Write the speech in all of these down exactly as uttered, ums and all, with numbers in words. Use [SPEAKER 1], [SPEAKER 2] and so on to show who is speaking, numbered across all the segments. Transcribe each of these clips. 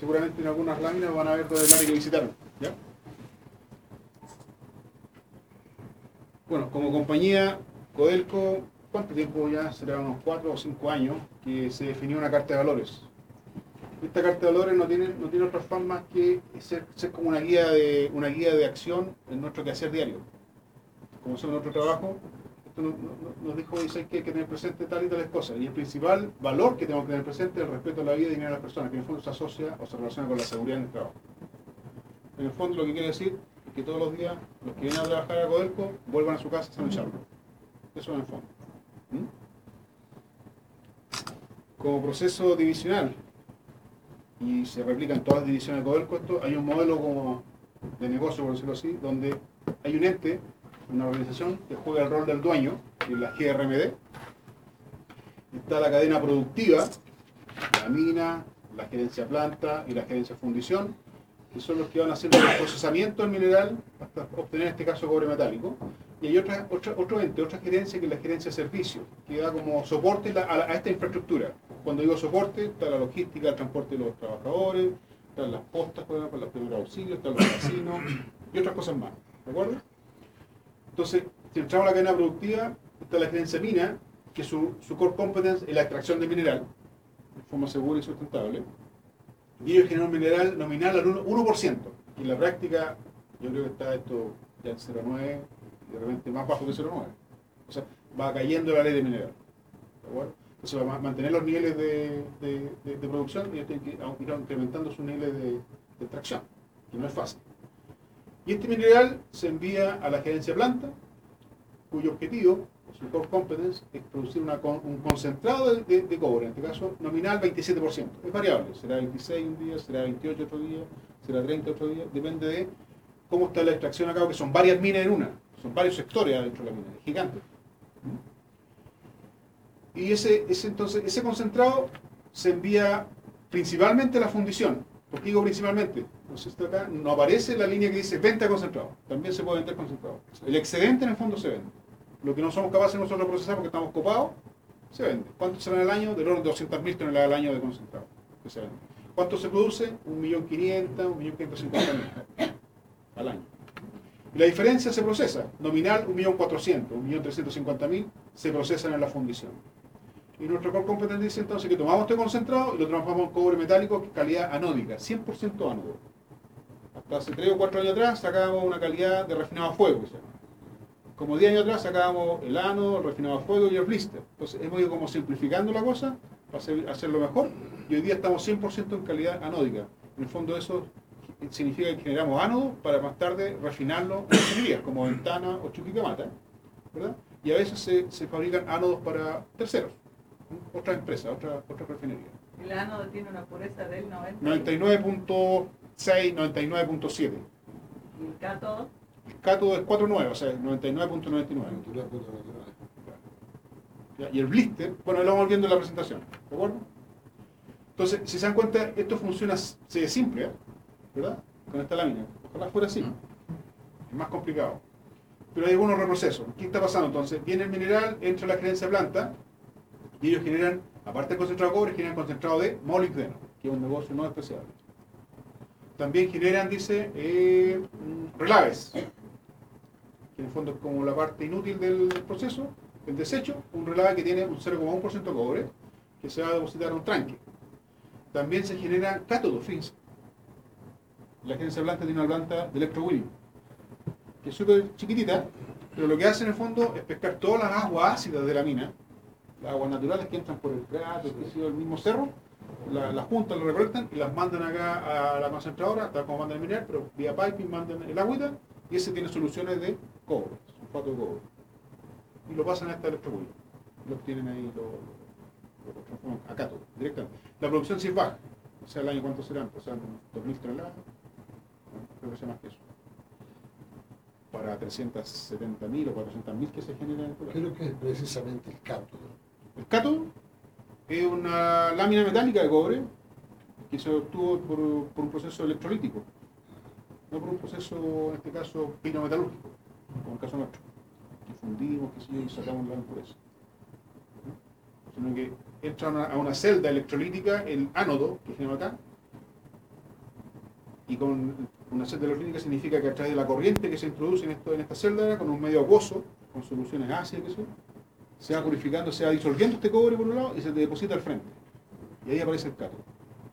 [SPEAKER 1] seguramente en algunas láminas van a ver dos láminas que visitaron, ¿ya? Bueno, como compañía, Codelco, ¿cuánto tiempo ya? Será unos cuatro o cinco años que se definió una carta de valores. Esta carta de valores no tiene, no tiene otra forma más que ser, ser como una guía, de, una guía de acción en nuestro quehacer diario. Como hacemos nuestro trabajo, esto nos, nos, nos dijo, dice que hay que tener presente tal y tales cosas. Y el principal valor que tenemos que tener presente es el respeto a la vida y dignidad de las personas, que en el fondo se asocia o se relaciona con la seguridad en el trabajo. En el fondo lo que quiere decir es que todos los días los que vienen a trabajar a Codelco vuelvan a su casa sin echarlo. Eso en el fondo. ¿Mm? Como proceso divisional, y se replica en todas las divisiones de Codelco, esto, hay un modelo como de negocio, por decirlo así, donde hay un ente, una organización que juega el rol del dueño, que es la G R M D. Está la cadena productiva, la mina, la gerencia planta y la gerencia fundición, que son los que van haciendo el procesamiento del mineral hasta obtener en este caso cobre metálico. Y hay otra, otra, otro ente, otra gerencia, que es la gerencia de servicio, que da como soporte a, la, a esta infraestructura. Cuando digo soporte, está la logística, el transporte de los trabajadores, están las postas para los primeros auxilios, están los casinos y otras cosas más. ¿De acuerdo? Entonces, si entramos a la cadena productiva, está la gerencia mina, que su, su core competence es la extracción de mineral, de forma segura y sustentable. Y ellos generan un mineral nominal al uno por ciento. Y en la práctica, yo creo que está esto ya en cero coma nueve, y de repente más bajo que cero coma nueve. O sea, va cayendo la ley de mineral. ¿De acuerdo? Entonces, va a mantener los niveles de, de, de, de producción y ellos tienen que ir incrementando sus niveles de, de extracción, que no es fácil. Y este mineral se envía a la gerencia planta, cuyo objetivo, su core competence, es producir una, un concentrado de, de, de cobre, en este caso nominal veintisiete por ciento. Es variable, será veintiséis un día, será veintiocho otro día, será treinta otro día, depende de cómo está la extracción a cabo, que son varias minas en una, son varios sectores adentro de la mina, es gigante. Y ese, ese, entonces, ese concentrado se envía principalmente a la fundición. ¿Por qué digo principalmente? Entonces, esto acá no aparece la línea que dice venta de concentrado. También se puede vender concentrado. El excedente en el fondo se vende. Lo que no somos capaces nosotros de procesar porque estamos copados, se vende. ¿Cuánto se vende al año? Del orden de doscientas mil toneladas al año de concentrado que se vende. ¿Cuánto se produce? un millón quinientos mil, un millón quinientos cincuenta mil al año. Y la diferencia se procesa. Nominal un millón cuatrocientos mil, un millón trescientos cincuenta mil se procesan en la fundición. Y nuestro core competence dice entonces que tomamos este concentrado y lo transformamos en cobre metálico, calidad anódica, cien por ciento ánodo. Hasta hace tres o cuatro años atrás sacábamos una calidad de refinado a fuego, que se llama. Como diez años atrás sacábamos el ánodo, el refinado a fuego y el blister. Entonces hemos ido como simplificando la cosa para hacer, hacerlo mejor, y hoy día estamos cien por ciento en calidad anódica. En el fondo eso significa que generamos ánodo para más tarde refinarlo en refinerías, como Ventana o Chuquicamata, ¿verdad? Y a veces se, se fabrican ánodos para terceros, otras empresas, otras otra refinerías.
[SPEAKER 2] El ánodo tiene una pureza del noventa.
[SPEAKER 1] noventa y nueve punto seis, noventa y nueve punto siete.
[SPEAKER 2] ¿Y el cátodo?
[SPEAKER 1] El cátodo es cuatro punto nueve, o sea, noventa y nueve punto noventa y nueve. Y el blister, bueno, lo vamos viendo en la presentación, ¿de acuerdo? Entonces, si se dan cuenta, esto funciona, se ve simple, ¿eh? ¿Verdad? Con esta lámina. Ojalá fuera así. Es más complicado. Pero hay algunos reprocesos. ¿Qué está pasando entonces? Viene el mineral, entra a la gerencia planta, y ellos generan, aparte del concentrado de cobre, generan concentrado de molibdeno, que es un negocio no especial. También generan, dice, eh, relaves, que en el fondo es como la parte inútil del proceso, el desecho, un relave que tiene un cero coma uno por ciento de cobre, que se va a depositar a un tranque. También se genera cátodo, fíjense. La gerencia planta tiene una planta de electrowinning, que es súper chiquitita, pero lo que hace en el fondo es pescar todas las aguas ácidas de la mina, las aguas naturales que entran por el cráter, que ha sido el mismo cerro, las la juntan, las recolectan y las mandan acá a la concentradora, tal como mandan el mineral, pero vía piping mandan el agüita, y ese tiene soluciones de cobre, sulfato de cobre. Y lo pasan a esta electrowinning. Lo obtienen ahí, lo, lo, lo transforman a cátodo, directamente. La producción sí es baja, o sea, el año cuánto serán, pues serán dos mil toneladas, ¿no? Creo que sea más que eso. Para trescientos setenta mil o cuatrocientos mil que se generan en el programa.
[SPEAKER 3] Creo que es precisamente el cátodo.
[SPEAKER 1] El cátodo es una lámina metálica de cobre que se obtuvo por, por un proceso electrolítico, no por un proceso, en este caso, pinometalúrgico, como el caso nuestro, que fundimos, que sí, y sacamos la impureza. ¿No? Sino que entra a una, a una celda electrolítica, el ánodo, que tenemos acá, y con una celda electrónica significa que a través de la corriente que se introduce en, esto, en esta celda, con un medio acuoso, con soluciones ácidas, que eso, se va purificando, se va disolviendo este cobre por un lado y se te deposita al frente. Y ahí aparece el cátodo.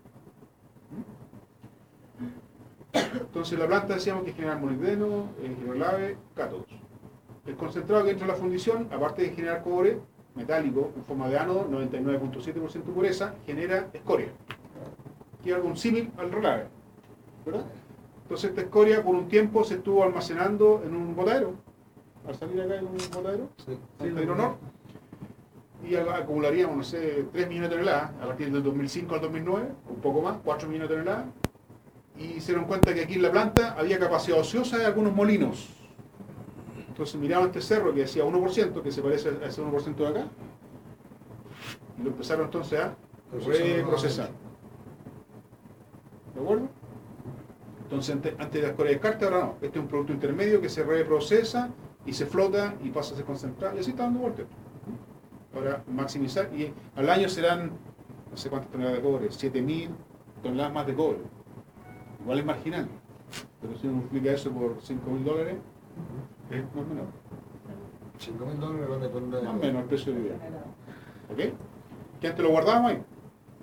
[SPEAKER 1] Entonces la planta decíamos que genera molibdeno, eh, hidrolave, cátodos. El concentrado que entra en la fundición, aparte de generar cobre metálico en forma de ánodo, noventa y nueve punto siete por ciento pureza, genera escoria. Que es algún símil al relave, ¿verdad? Entonces esta escoria por un tiempo se estuvo almacenando en un botadero, al salir acá en un botadero,
[SPEAKER 3] Sí.
[SPEAKER 1] San Pedro Nor, y acumularíamos, no sé, tres millones de toneladas a partir del dos mil cinco al dos mil nueve, un poco más, cuatro millones de toneladas, y se dieron cuenta que aquí en la planta había capacidad ociosa de algunos molinos. Entonces miraban este cerro que decía uno por ciento, que se parece a ese uno por ciento de acá, y lo empezaron entonces a reprocesar. ¿De acuerdo? Entonces antes, antes de la escoria de descarte, ahora no. Este es un producto intermedio que se reprocesa y se flota y pasa a ser concentrado, y así está dando vuelta. Ahora maximizar, y al año serán, no sé cuántas toneladas de cobre, siete mil toneladas más de cobre. Igual es marginal, pero si uno multiplica eso por cinco mil dólares, es más o menos.
[SPEAKER 3] cinco mil dólares van a poner.
[SPEAKER 1] Más o menos el precio de vida. ¿Ok? Que antes lo guardábamos ahí.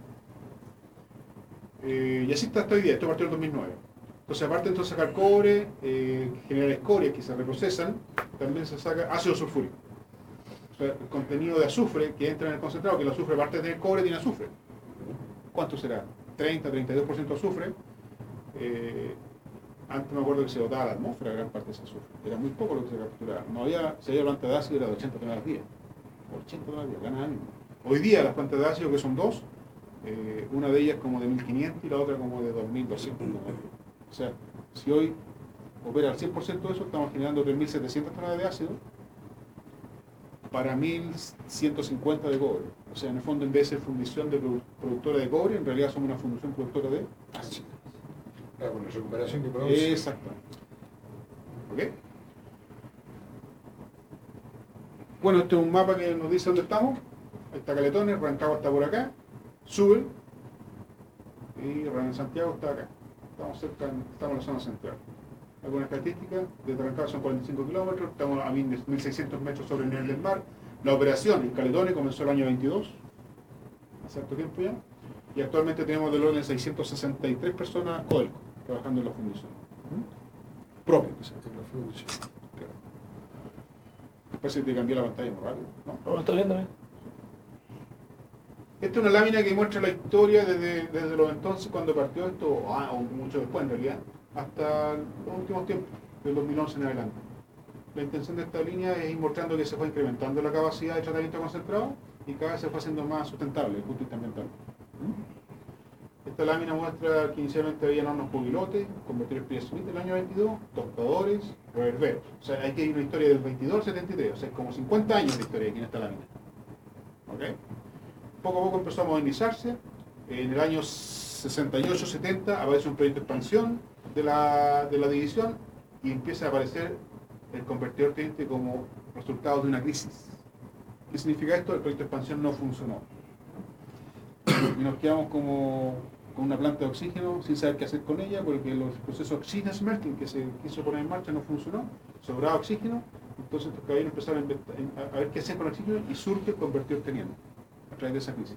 [SPEAKER 1] Eh, y así está hasta hoy día, esto partió en el dos mil nueve. Entonces, aparte entonces sacar cobre, eh, generar escorias que se reprocesan, también se saca ácido sulfúrico. O sea, el contenido de azufre que entra en el concentrado, que el azufre, aparte de tener cobre, tiene azufre. ¿Cuánto será? treinta, treinta y dos por ciento de azufre. Eh, antes me acuerdo que se botaba a la atmósfera gran parte de ese azufre. Era muy poco lo que se capturaba. No había, si había planta de ácido era de ochenta toneladas al día. ochenta toneladas al día, ganas ánimo. Hoy día las plantas de ácido, que son dos, eh, una de ellas como de mil quinientos y la otra como de dos mil doscientos. O sea, si hoy opera al cien por ciento de eso, estamos generando tres mil setecientas toneladas de ácido para mil ciento cincuenta de cobre. O sea, en el fondo, en vez de ser fundición de produ productora de cobre, en realidad somos una fundición productora de ácido.
[SPEAKER 3] Claro, con la recuperación que produce.
[SPEAKER 1] Exactamente. ¿Ok? Bueno, este es un mapa que nos dice dónde estamos. Ahí está Caletones, Rancagua está por acá, Sube, y René Santiago está acá. Estamos cerca, estamos en la zona central. Algunas estadísticas, desde Rancagua son cuarenta y cinco kilómetros, estamos a mil seiscientos metros sobre el nivel del mar. La operación en Caletones comenzó el año veintidós, hace harto tiempo ya, y actualmente tenemos del orden de seiscientas sesenta y tres personas Codelco trabajando en la fundición. ¿Mm? Propio, que sea.
[SPEAKER 3] En la fundición.
[SPEAKER 1] Claro. Parece que te cambió la pantalla muy rápido, ¿no?
[SPEAKER 4] ¿Lo estás viendo? ¿Eh?
[SPEAKER 1] Esta es una lámina que muestra la historia desde, desde los entonces cuando partió esto, o, ah, o mucho después en realidad, hasta los últimos tiempos, del dos mil once en adelante. La intención de esta línea es ir mostrando que se fue incrementando la capacidad de tratamiento concentrado y cada vez se fue haciendo más sustentable desde el punto de vista ambiental. ¿Mm? Esta lámina muestra que inicialmente había hornos Jubilote, convertidores Pierce Smith del año veintidós, tostadores, reverberos. O sea, hay que ir una historia del veintidós al setenta y tres, o sea, es como cincuenta años de historia aquí en esta lámina. ¿Ok? Poco a poco empezó a modernizarse. En el año sesenta y ocho setenta aparece un proyecto de expansión de la, de la división y empieza a aparecer el convertidor teniente como resultado de una crisis. ¿Qué significa esto? El proyecto de expansión no funcionó. Y nos quedamos como con una planta de oxígeno sin saber qué hacer con ella porque los procesos oxygen smelting que se quiso poner en marcha no funcionó, sobraba oxígeno, entonces estos caballeros empezaron a, a ver qué hacer con el oxígeno y surge el convertidor teniente a través de esa crisis.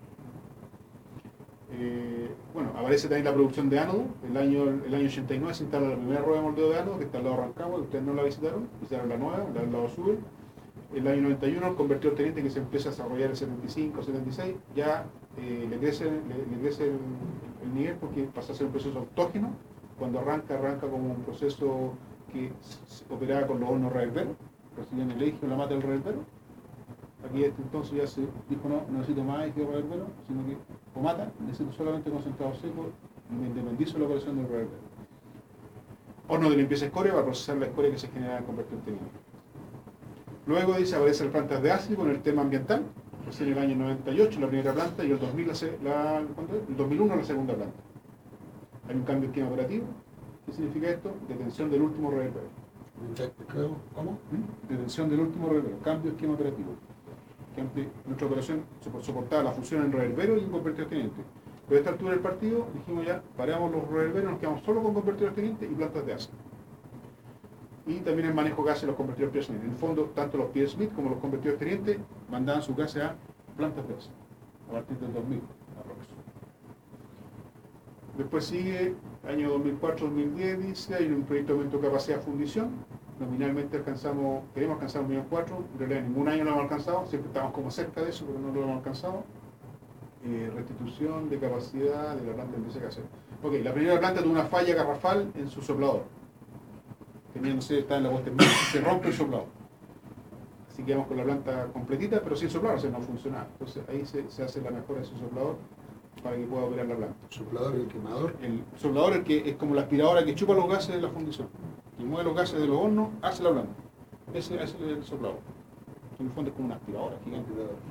[SPEAKER 1] Eh, bueno, aparece también la producción de ánodo. El año, el año ochenta y nueve se instala la primera rueda de moldeo de ánodo que está al lado de Rancagua, ustedes no la visitaron, visitaron la nueva, la del lado sur. El año noventa y uno el convertidor teniente que se empieza a desarrollar el setenta y cinco, setenta y seis, ya eh, le crece, le, le crece el, el nivel porque pasa a ser un proceso autógeno. Cuando arranca, arranca como un proceso que se operaba con los hornos reverberos, recibían el eje o la mata del reverbero. Aquí este entonces ya se dijo no, no necesito más eje o reverbero, sino que o mata, necesito solamente concentrado seco y me independizo de la operación del reverbero. Horno de limpieza escoria para procesar la escoria que se genera en el convertidor teniente. Luego dice aparecen plantas de ácido con el tema ambiental, pues en el año noventa y ocho la primera planta y el dos mil, la, la, el dos mil uno la segunda planta. Hay un cambio de esquema operativo. ¿Qué significa esto? Detención del último reverbero.
[SPEAKER 3] ¿Cómo?
[SPEAKER 1] ¿Mm? Detención del último reverbero, cambio de esquema operativo. Que antes nuestra operación soportaba la función en reverbero y en convertidor teniente. Pero a esta altura del partido dijimos ya, paramos los reverberos, nos quedamos solo con convertidores tenientes y plantas de asa. Y también el manejo de gases de los convertidores Pierce Smith. En el fondo, tanto los Pierce Smith como los convertidores tenientes mandaban sus gases a plantas de asa, a partir del dos mil, aprox. Después sigue, año dos mil cuatro dos mil diez, dice, hay un proyecto de aumento de capacidad de fundición. Nominalmente alcanzamos, queremos alcanzar un millón cuatro, en realidad ningún año lo hemos alcanzado, siempre estamos como cerca de eso, pero no lo hemos alcanzado. Eh, restitución de capacidad de la planta de empieza a hacer. Ok, la primera planta tuvo una falla garrafal en su soplador. Tenía, no sé, está en la vuelta media, se rompe el soplador. Así que vamos con la planta completita, pero sin soplador, o sea, no funcionaba. Entonces ahí se, se hace la mejora de su soplador para que pueda operar la planta.
[SPEAKER 3] ¿Soplador y el quemador?
[SPEAKER 1] El soplador el que es como la aspiradora que chupa los gases de la fundición. Y mueve los gases de los hornos, hace la planta. Ese, ese es el soplador. En el fondo es como una aspiradora gigante.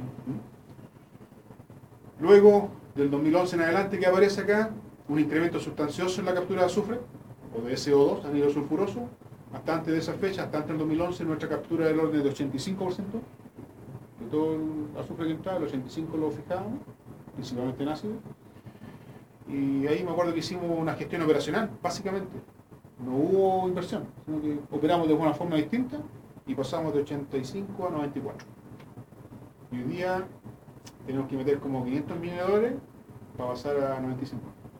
[SPEAKER 1] Luego, del dos mil once en adelante, que aparece acá, un incremento sustancioso en la captura de azufre, o de C O dos, anhidro sulfuroso. Hasta antes de esa fecha, hasta antes del dos mil once, nuestra captura era del orden de ochenta y cinco por ciento. De todo el azufre que entraba, el ochenta y cinco por ciento lo fijábamos, principalmente en ácido. Y ahí me acuerdo que hicimos una gestión operacional, básicamente. No hubo inversión, sino que operamos de una forma distinta y pasamos de ochenta y cinco a noventa y cuatro. Y hoy día tenemos que meter como quinientos millones de dólares para pasar a noventa y cinco.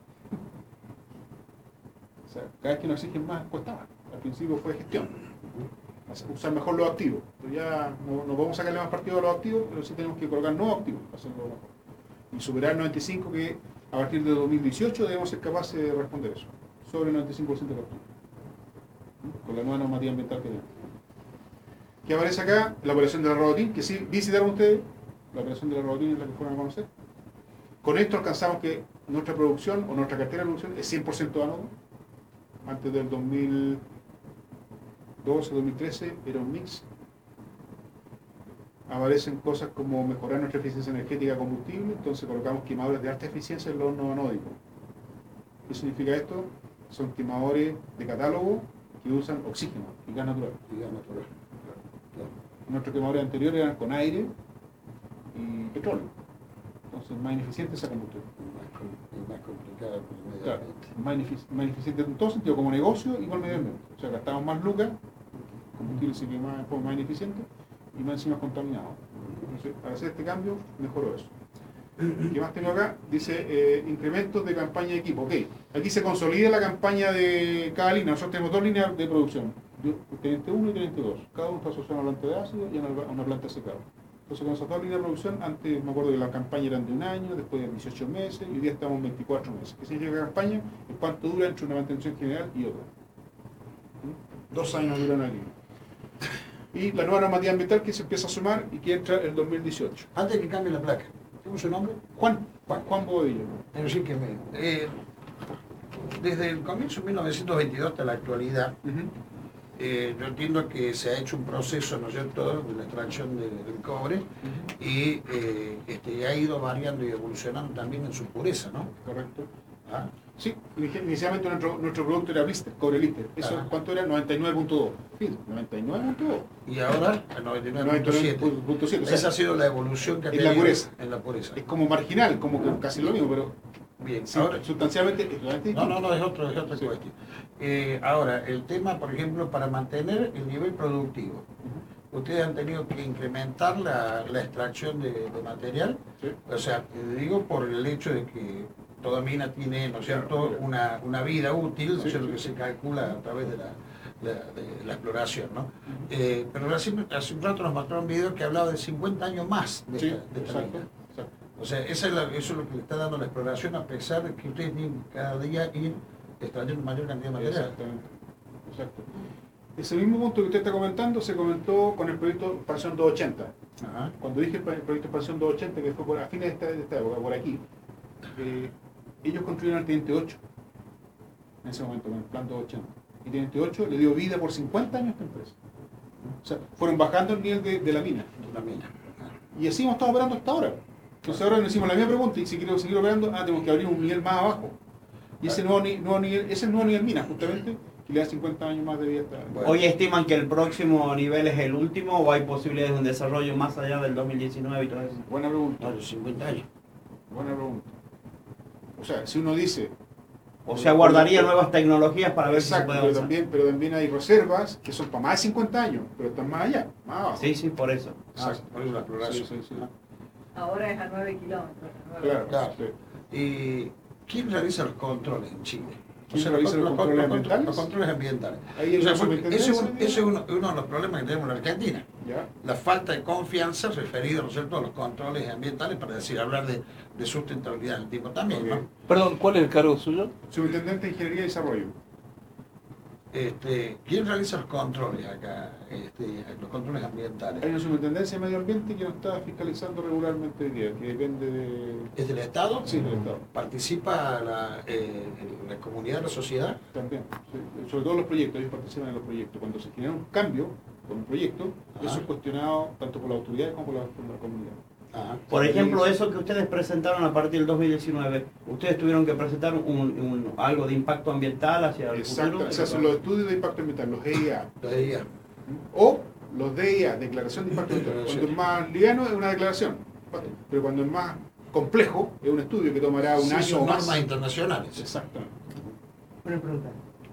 [SPEAKER 1] O sea, cada vez que nos exigen más, cuesta más. Al principio fue gestión, usar mejor los activos. Pero ya no, no podemos sacarle más partido a los activos, pero sí tenemos que colocar nuevos activos para hacerlo mejor. Y superar el noventa y cinco por ciento, que a partir de dos mil dieciocho debemos ser capaces de responder eso. Sobre el noventa y cinco por ciento de los activos. Con la nueva normativa ambiental que tenemos. ¿Qué aparece acá? La operación de la Robotín, que sí visitaron ustedes. La operación de la Robotín es la que fueron a conocer. Con esto alcanzamos que nuestra producción o nuestra cartera de producción es cien por ciento ánodo. Antes del dos mil doce, dos mil trece era un mix. Aparecen cosas como mejorar nuestra eficiencia energética de combustible, entonces colocamos quemadores de alta eficiencia en los hornos anódicos. ¿Qué significa esto? Son quemadores de catálogo que usan oxígeno y gas natural.
[SPEAKER 3] Y gas natural.
[SPEAKER 1] Claro. Claro. Nuestros quemadores anteriores eran con aire y petróleo. Entonces, más ineficiente esa combustión.
[SPEAKER 3] Es más complicado con el medio
[SPEAKER 1] Claro,
[SPEAKER 3] ambiente.
[SPEAKER 1] más, inefic más ineficiente en todo sentido, como negocio y con el medio ambiente. O sea, gastamos más lucas, combustible se quema de forma más ineficiente y más encima contaminado. Entonces, para hacer este cambio, mejoró eso. ¿Qué más tengo acá? Dice eh, incrementos de campaña de equipo. Ok, aquí se consolida la campaña de cada línea. Nosotros tenemos dos líneas de producción, teniente uno y teniente dos. Cada uno está asociado a una planta de ácido y a una, a una planta de secado. Entonces con esas dos líneas de producción, antes me acuerdo que la campaña eran de un año, después de dieciocho meses y hoy día estamos en veinticuatro meses. ¿Qué significa campaña? Es cuánto dura entre una mantención general y otra. ¿Mm? Dos años dura una línea. Y la nueva normativa ambiental que se empieza a sumar y que entra en el dos mil dieciocho.
[SPEAKER 3] Antes de que cambie la placa, ¿tengo su nombre?
[SPEAKER 1] Juan, Juan, Juan Bodillo.
[SPEAKER 3] Pero sí que me... Eh, desde el comienzo de mil novecientos veintidós hasta la actualidad,
[SPEAKER 1] Uh-huh.
[SPEAKER 3] eh, yo entiendo que se ha hecho un proceso, ¿no es cierto?, de la extracción de, del cobre
[SPEAKER 1] Uh-huh.
[SPEAKER 3] y eh, este, ha ido variando y evolucionando también en su pureza, ¿no?
[SPEAKER 1] Correcto.
[SPEAKER 3] ¿Ah?
[SPEAKER 1] Sí, inicialmente nuestro, nuestro producto era blister, cobre blister. ¿Eso
[SPEAKER 3] Ajá.
[SPEAKER 1] cuánto era? noventa y nueve punto dos. Sí, noventa y nueve punto dos.
[SPEAKER 3] Y ahora el noventa y nueve punto siete.
[SPEAKER 1] noventa y nueve punto siete. O sea,
[SPEAKER 3] Esa ha sido la evolución que ha
[SPEAKER 1] en la
[SPEAKER 3] tenido
[SPEAKER 1] pureza.
[SPEAKER 3] en la pureza.
[SPEAKER 1] es como marginal, como que casi lo mismo, pero
[SPEAKER 3] Bien,
[SPEAKER 1] sí,
[SPEAKER 3] ahora,
[SPEAKER 1] sustancialmente es totalmente
[SPEAKER 3] no,
[SPEAKER 1] distinto.
[SPEAKER 3] no, no, es, otro, es otra
[SPEAKER 1] Sí.
[SPEAKER 3] cuestión. Eh, ahora, el tema, por ejemplo, para mantener el nivel productivo,
[SPEAKER 1] Ujú.
[SPEAKER 3] ustedes han tenido que incrementar la, la extracción de, de material,
[SPEAKER 1] Sí.
[SPEAKER 3] o sea, te digo por el hecho de que toda mina tiene, ¿no es cierto?,
[SPEAKER 1] Claro.
[SPEAKER 3] una, una vida útil, ¿no es
[SPEAKER 1] Sí,
[SPEAKER 3] cierto?,
[SPEAKER 1] sí,
[SPEAKER 3] que
[SPEAKER 1] sí.
[SPEAKER 3] se calcula a través de la, la- de la exploración, ¿no? Eh, pero recién, hace un rato nos mostraron un video que hablaba de cincuenta años más de
[SPEAKER 1] Sí,
[SPEAKER 3] esta, de esta
[SPEAKER 1] exacto,
[SPEAKER 3] mina.
[SPEAKER 1] exacto.
[SPEAKER 3] O sea, esa es la- eso es lo que le está dando la exploración, a pesar de que ustedes tienen que cada día ir extrayendo mayor cantidad de material.
[SPEAKER 1] Exactamente. Exacto. Ese mismo punto que usted está comentando se comentó con el proyecto Expansión doscientos ochenta.
[SPEAKER 3] Ajá.
[SPEAKER 1] Cuando dije el proyecto Expansión doscientos ochenta, que fue por, a fines de esta, de esta época, por aquí, eh, ellos construyeron el Teniente ocho en ese momento, con el plan doscientos ochenta. Y Teniente ocho le dio vida por cincuenta años a esta empresa. O sea, fueron bajando el nivel de, de la mina.
[SPEAKER 3] La mina.
[SPEAKER 1] Y así hemos estado operando hasta ahora. Entonces ahora nos hicimos la misma pregunta y si queremos seguir operando, ah, tenemos que abrir un nivel más abajo. Y ese nuevo, ni- nuevo nivel, ese es el nuevo nivel mina, justamente, que le da cincuenta años más de vida a esta.
[SPEAKER 3] Bueno.
[SPEAKER 4] ¿Hoy estiman que el próximo nivel es el último o hay posibilidades de un desarrollo más allá del dos mil diecinueve y todo eso?
[SPEAKER 1] Buena pregunta.
[SPEAKER 3] A los cincuenta años.
[SPEAKER 1] Buena pregunta. O sea, si uno dice...
[SPEAKER 4] O sea, guardaría nuevas tecnologías para ver
[SPEAKER 1] Exacto,
[SPEAKER 4] si se puede
[SPEAKER 1] pero
[SPEAKER 4] avanzar.
[SPEAKER 1] también, pero también hay reservas que son para más de cincuenta años, pero están más allá, más abajo.
[SPEAKER 4] Sí, sí, por eso.
[SPEAKER 3] Ah, por eso la exploración.
[SPEAKER 1] Sí, sí, sí.
[SPEAKER 2] Ahora es a nueve kilómetros. a nueve.
[SPEAKER 1] Claro,
[SPEAKER 3] Claro.
[SPEAKER 1] sí.
[SPEAKER 3] ¿Y quién realiza los controles en Chile?
[SPEAKER 1] ¿Quién realiza los controles ambientales?
[SPEAKER 3] Los controles ambientales.
[SPEAKER 1] Ahí hay
[SPEAKER 3] O sea,
[SPEAKER 1] una
[SPEAKER 3] porque ese es,
[SPEAKER 1] superintendencia,
[SPEAKER 3] un- ese es uno, uno de los problemas que tenemos en la Argentina.
[SPEAKER 1] ¿Ya?
[SPEAKER 3] La falta de confianza referido, ¿no es cierto?, a los controles ambientales, para decir, hablar de, de sustentabilidad del tipo también,
[SPEAKER 1] Ok.
[SPEAKER 3] ¿no?
[SPEAKER 5] Perdón, ¿cuál es el cargo suyo?
[SPEAKER 1] Superintendente de Ingeniería y Desarrollo.
[SPEAKER 3] Este, ¿quién realiza los controles acá, este, los controles ambientales?
[SPEAKER 1] Hay una superintendencia de medio ambiente que nos está fiscalizando regularmente hoy día, que depende de...
[SPEAKER 3] ¿Es del Estado?
[SPEAKER 1] Sí, del Estado.
[SPEAKER 3] ¿Participa la, eh, la comunidad, la sociedad?
[SPEAKER 1] También, sí. Sobre todo los proyectos, ellos participan en los proyectos. Cuando se genera un cambio con un proyecto,
[SPEAKER 3] Ajá.
[SPEAKER 1] eso es cuestionado tanto por la autoridad como por la, por la comunidad.
[SPEAKER 3] Ajá.
[SPEAKER 4] Por ejemplo, eso que ustedes presentaron a partir del dos mil diecinueve, ustedes tuvieron que presentar un, un- algo de impacto ambiental hacia el
[SPEAKER 1] Exacto,
[SPEAKER 4] futuro.
[SPEAKER 1] se hacen los estudios de impacto ambiental, los E I A,
[SPEAKER 3] Lo veía.
[SPEAKER 1] o los D I A, Declaración de Impacto Ambiental. Cuando es más liviano es una declaración, pero cuando es más complejo es un estudio que tomará un
[SPEAKER 3] Sí,
[SPEAKER 1] año
[SPEAKER 3] son
[SPEAKER 1] o más.
[SPEAKER 3] normas internacionales.
[SPEAKER 1] Exactamente.
[SPEAKER 6] Una pregunta.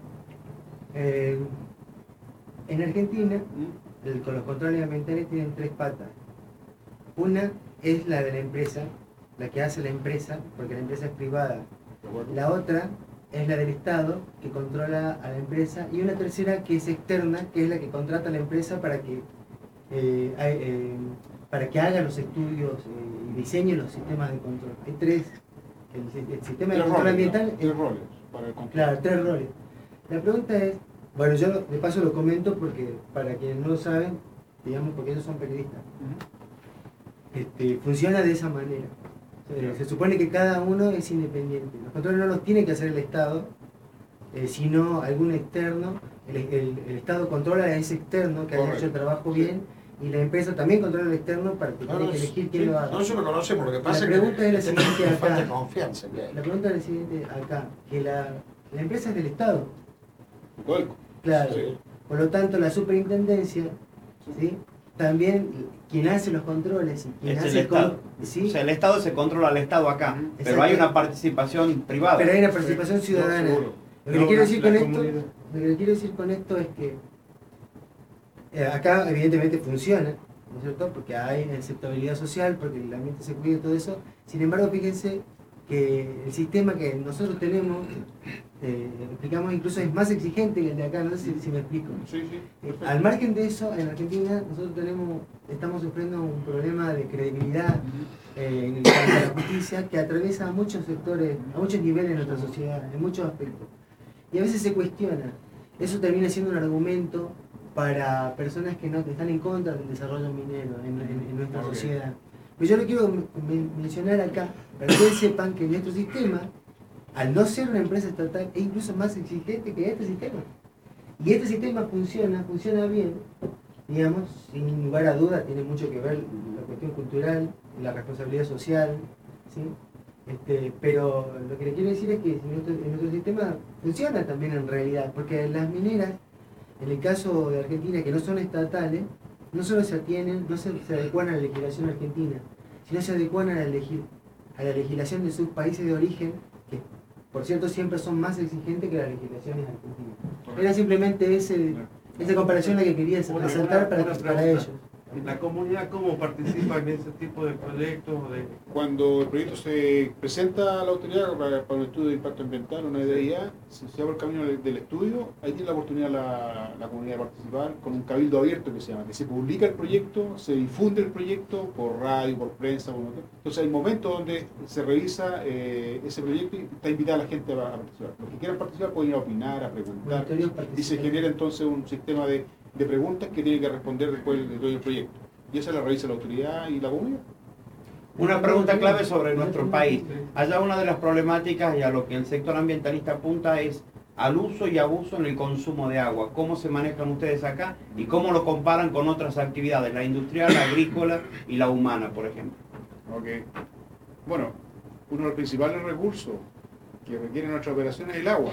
[SPEAKER 6] Eh, en Argentina,
[SPEAKER 1] ¿Mm?
[SPEAKER 6] el- con los controles ambientales tienen tres patas. Una es la de la empresa, la que hace la empresa, porque la empresa es privada.
[SPEAKER 1] ¿De acuerdo?
[SPEAKER 6] La otra es la del Estado, que controla a la empresa. Y una tercera que es externa, que es la que contrata a la empresa para que, eh, hay- eh, para que haga los estudios eh, y diseñe los sistemas de control. Hay tres. El, el sistema de
[SPEAKER 1] Tres
[SPEAKER 6] control
[SPEAKER 1] roles,
[SPEAKER 6] ambiental
[SPEAKER 1] ¿no?
[SPEAKER 6] es
[SPEAKER 1] Tres roles para el control.
[SPEAKER 6] Claro, tres roles. La pregunta es, bueno, yo de paso lo comento porque para quienes no lo saben, digamos, porque ellos son periodistas,
[SPEAKER 1] Ujú.
[SPEAKER 6] este, funciona de esa manera. Se, se supone que cada uno es independiente. Los controles no los tiene que hacer el Estado, eh, sino algún externo. El, el- el Estado controla a ese externo que haya
[SPEAKER 1] Correcto.
[SPEAKER 6] hecho el trabajo
[SPEAKER 1] Sí.
[SPEAKER 6] bien y la empresa también controla al externo para que
[SPEAKER 3] No,
[SPEAKER 6] tiene
[SPEAKER 3] no,
[SPEAKER 6] que
[SPEAKER 3] sí,
[SPEAKER 6] elegir quién
[SPEAKER 3] sí,
[SPEAKER 6] lo haga.
[SPEAKER 3] no, eso lo conocemos, lo que pasa
[SPEAKER 6] La
[SPEAKER 3] es que
[SPEAKER 6] pregunta es la
[SPEAKER 3] tenemos
[SPEAKER 6] siguiente
[SPEAKER 3] una falta
[SPEAKER 6] acá.
[SPEAKER 3] de confianza que hay.
[SPEAKER 6] La pregunta es la siguiente acá, que la, la empresa es del Estado.
[SPEAKER 1] Codelco.
[SPEAKER 6] Claro.
[SPEAKER 1] Sí.
[SPEAKER 6] Por lo tanto, la superintendencia, ¿sí? También quien hace los controles y quien
[SPEAKER 4] Es
[SPEAKER 6] hace
[SPEAKER 4] el Estado.
[SPEAKER 6] con- ¿sí?
[SPEAKER 4] O sea, el Estado se controla al Estado acá,
[SPEAKER 1] Ujú.
[SPEAKER 4] pero hay
[SPEAKER 6] Exacto.
[SPEAKER 4] una participación privada.
[SPEAKER 6] Pero hay una participación
[SPEAKER 1] Sí.
[SPEAKER 6] ciudadana.
[SPEAKER 1] No, seguro.
[SPEAKER 6] Lo que
[SPEAKER 1] No,
[SPEAKER 6] le quiero
[SPEAKER 1] la-
[SPEAKER 6] decir
[SPEAKER 1] la
[SPEAKER 6] con esto,
[SPEAKER 1] comunidad.
[SPEAKER 6] lo que le quiero decir con esto es que eh, acá evidentemente funciona, ¿no es cierto? Porque hay aceptabilidad social, porque el ambiente se cuida y todo eso. Sin embargo, fíjense que el sistema que nosotros tenemos, eh, explicamos incluso es más exigente que el de acá, no sé si, si me explico.
[SPEAKER 1] Sí, sí.
[SPEAKER 6] Eh, Al margen de eso, en Argentina nosotros tenemos, estamos sufriendo un problema de credibilidad eh, en el campo de la justicia que atraviesa a muchos sectores, a muchos niveles de nuestra sociedad, en muchos aspectos. Y a veces se cuestiona. Eso termina siendo un argumento para personas que no que están en contra del desarrollo minero en, en- en nuestra
[SPEAKER 1] Ok.
[SPEAKER 6] sociedad. Pero yo le quiero men- men- mencionar acá, para que ustedes sepan que nuestro sistema, al no ser una empresa estatal, es incluso más exigente que este sistema. Y este sistema funciona, funciona bien, digamos, sin lugar a duda, tiene mucho que ver la cuestión cultural, la responsabilidad social, ¿sí? Este, pero lo que le quiero decir es que nuestro, nuestro sistema funciona también en realidad, porque las mineras, en el caso de Argentina, que no son estatales, no solo se atienen, no se, se adecuan a la legislación argentina, sino se adecuan a la, legi- a la legislación de sus países de origen, que por cierto siempre son más exigentes que las legislaciones argentinas. Era simplemente ese, esa comparación la que quería
[SPEAKER 5] Una-
[SPEAKER 6] resaltar
[SPEAKER 5] una-
[SPEAKER 6] para,
[SPEAKER 5] una
[SPEAKER 6] para
[SPEAKER 5] pregunta.
[SPEAKER 6] ellos.
[SPEAKER 5] ¿La comunidad cómo participa en ese tipo de proyectos? De...
[SPEAKER 1] Cuando el proyecto se presenta a la autoridad para, para un estudio de impacto ambiental, una D I A, si se abre el camino del, del estudio, ahí tiene la oportunidad la, la comunidad de participar con un cabildo abierto que se llama, que se publica el proyecto, se difunde el proyecto por radio, por prensa, por motor. Entonces hay momentos donde se revisa eh, ese proyecto y está invitada a la gente a, a participar. Los que quieran participar pueden ir a opinar, a preguntar,
[SPEAKER 6] Monitoreos
[SPEAKER 1] y se
[SPEAKER 6] participativos.
[SPEAKER 1] genera entonces un sistema de, de preguntas que tiene que responder después de todo el proyecto. Y esa la revisa la autoridad y la comunidad.
[SPEAKER 4] Una pregunta clave sobre nuestro país. Allá una de las problemáticas y a lo que el sector ambientalista apunta es al uso y abuso en el consumo de agua. ¿Cómo se manejan ustedes acá y cómo lo comparan con otras actividades, la industrial, la agrícola y la humana, por ejemplo?
[SPEAKER 1] Ok. Bueno, uno de los principales recursos que requiere nuestra operación es el agua.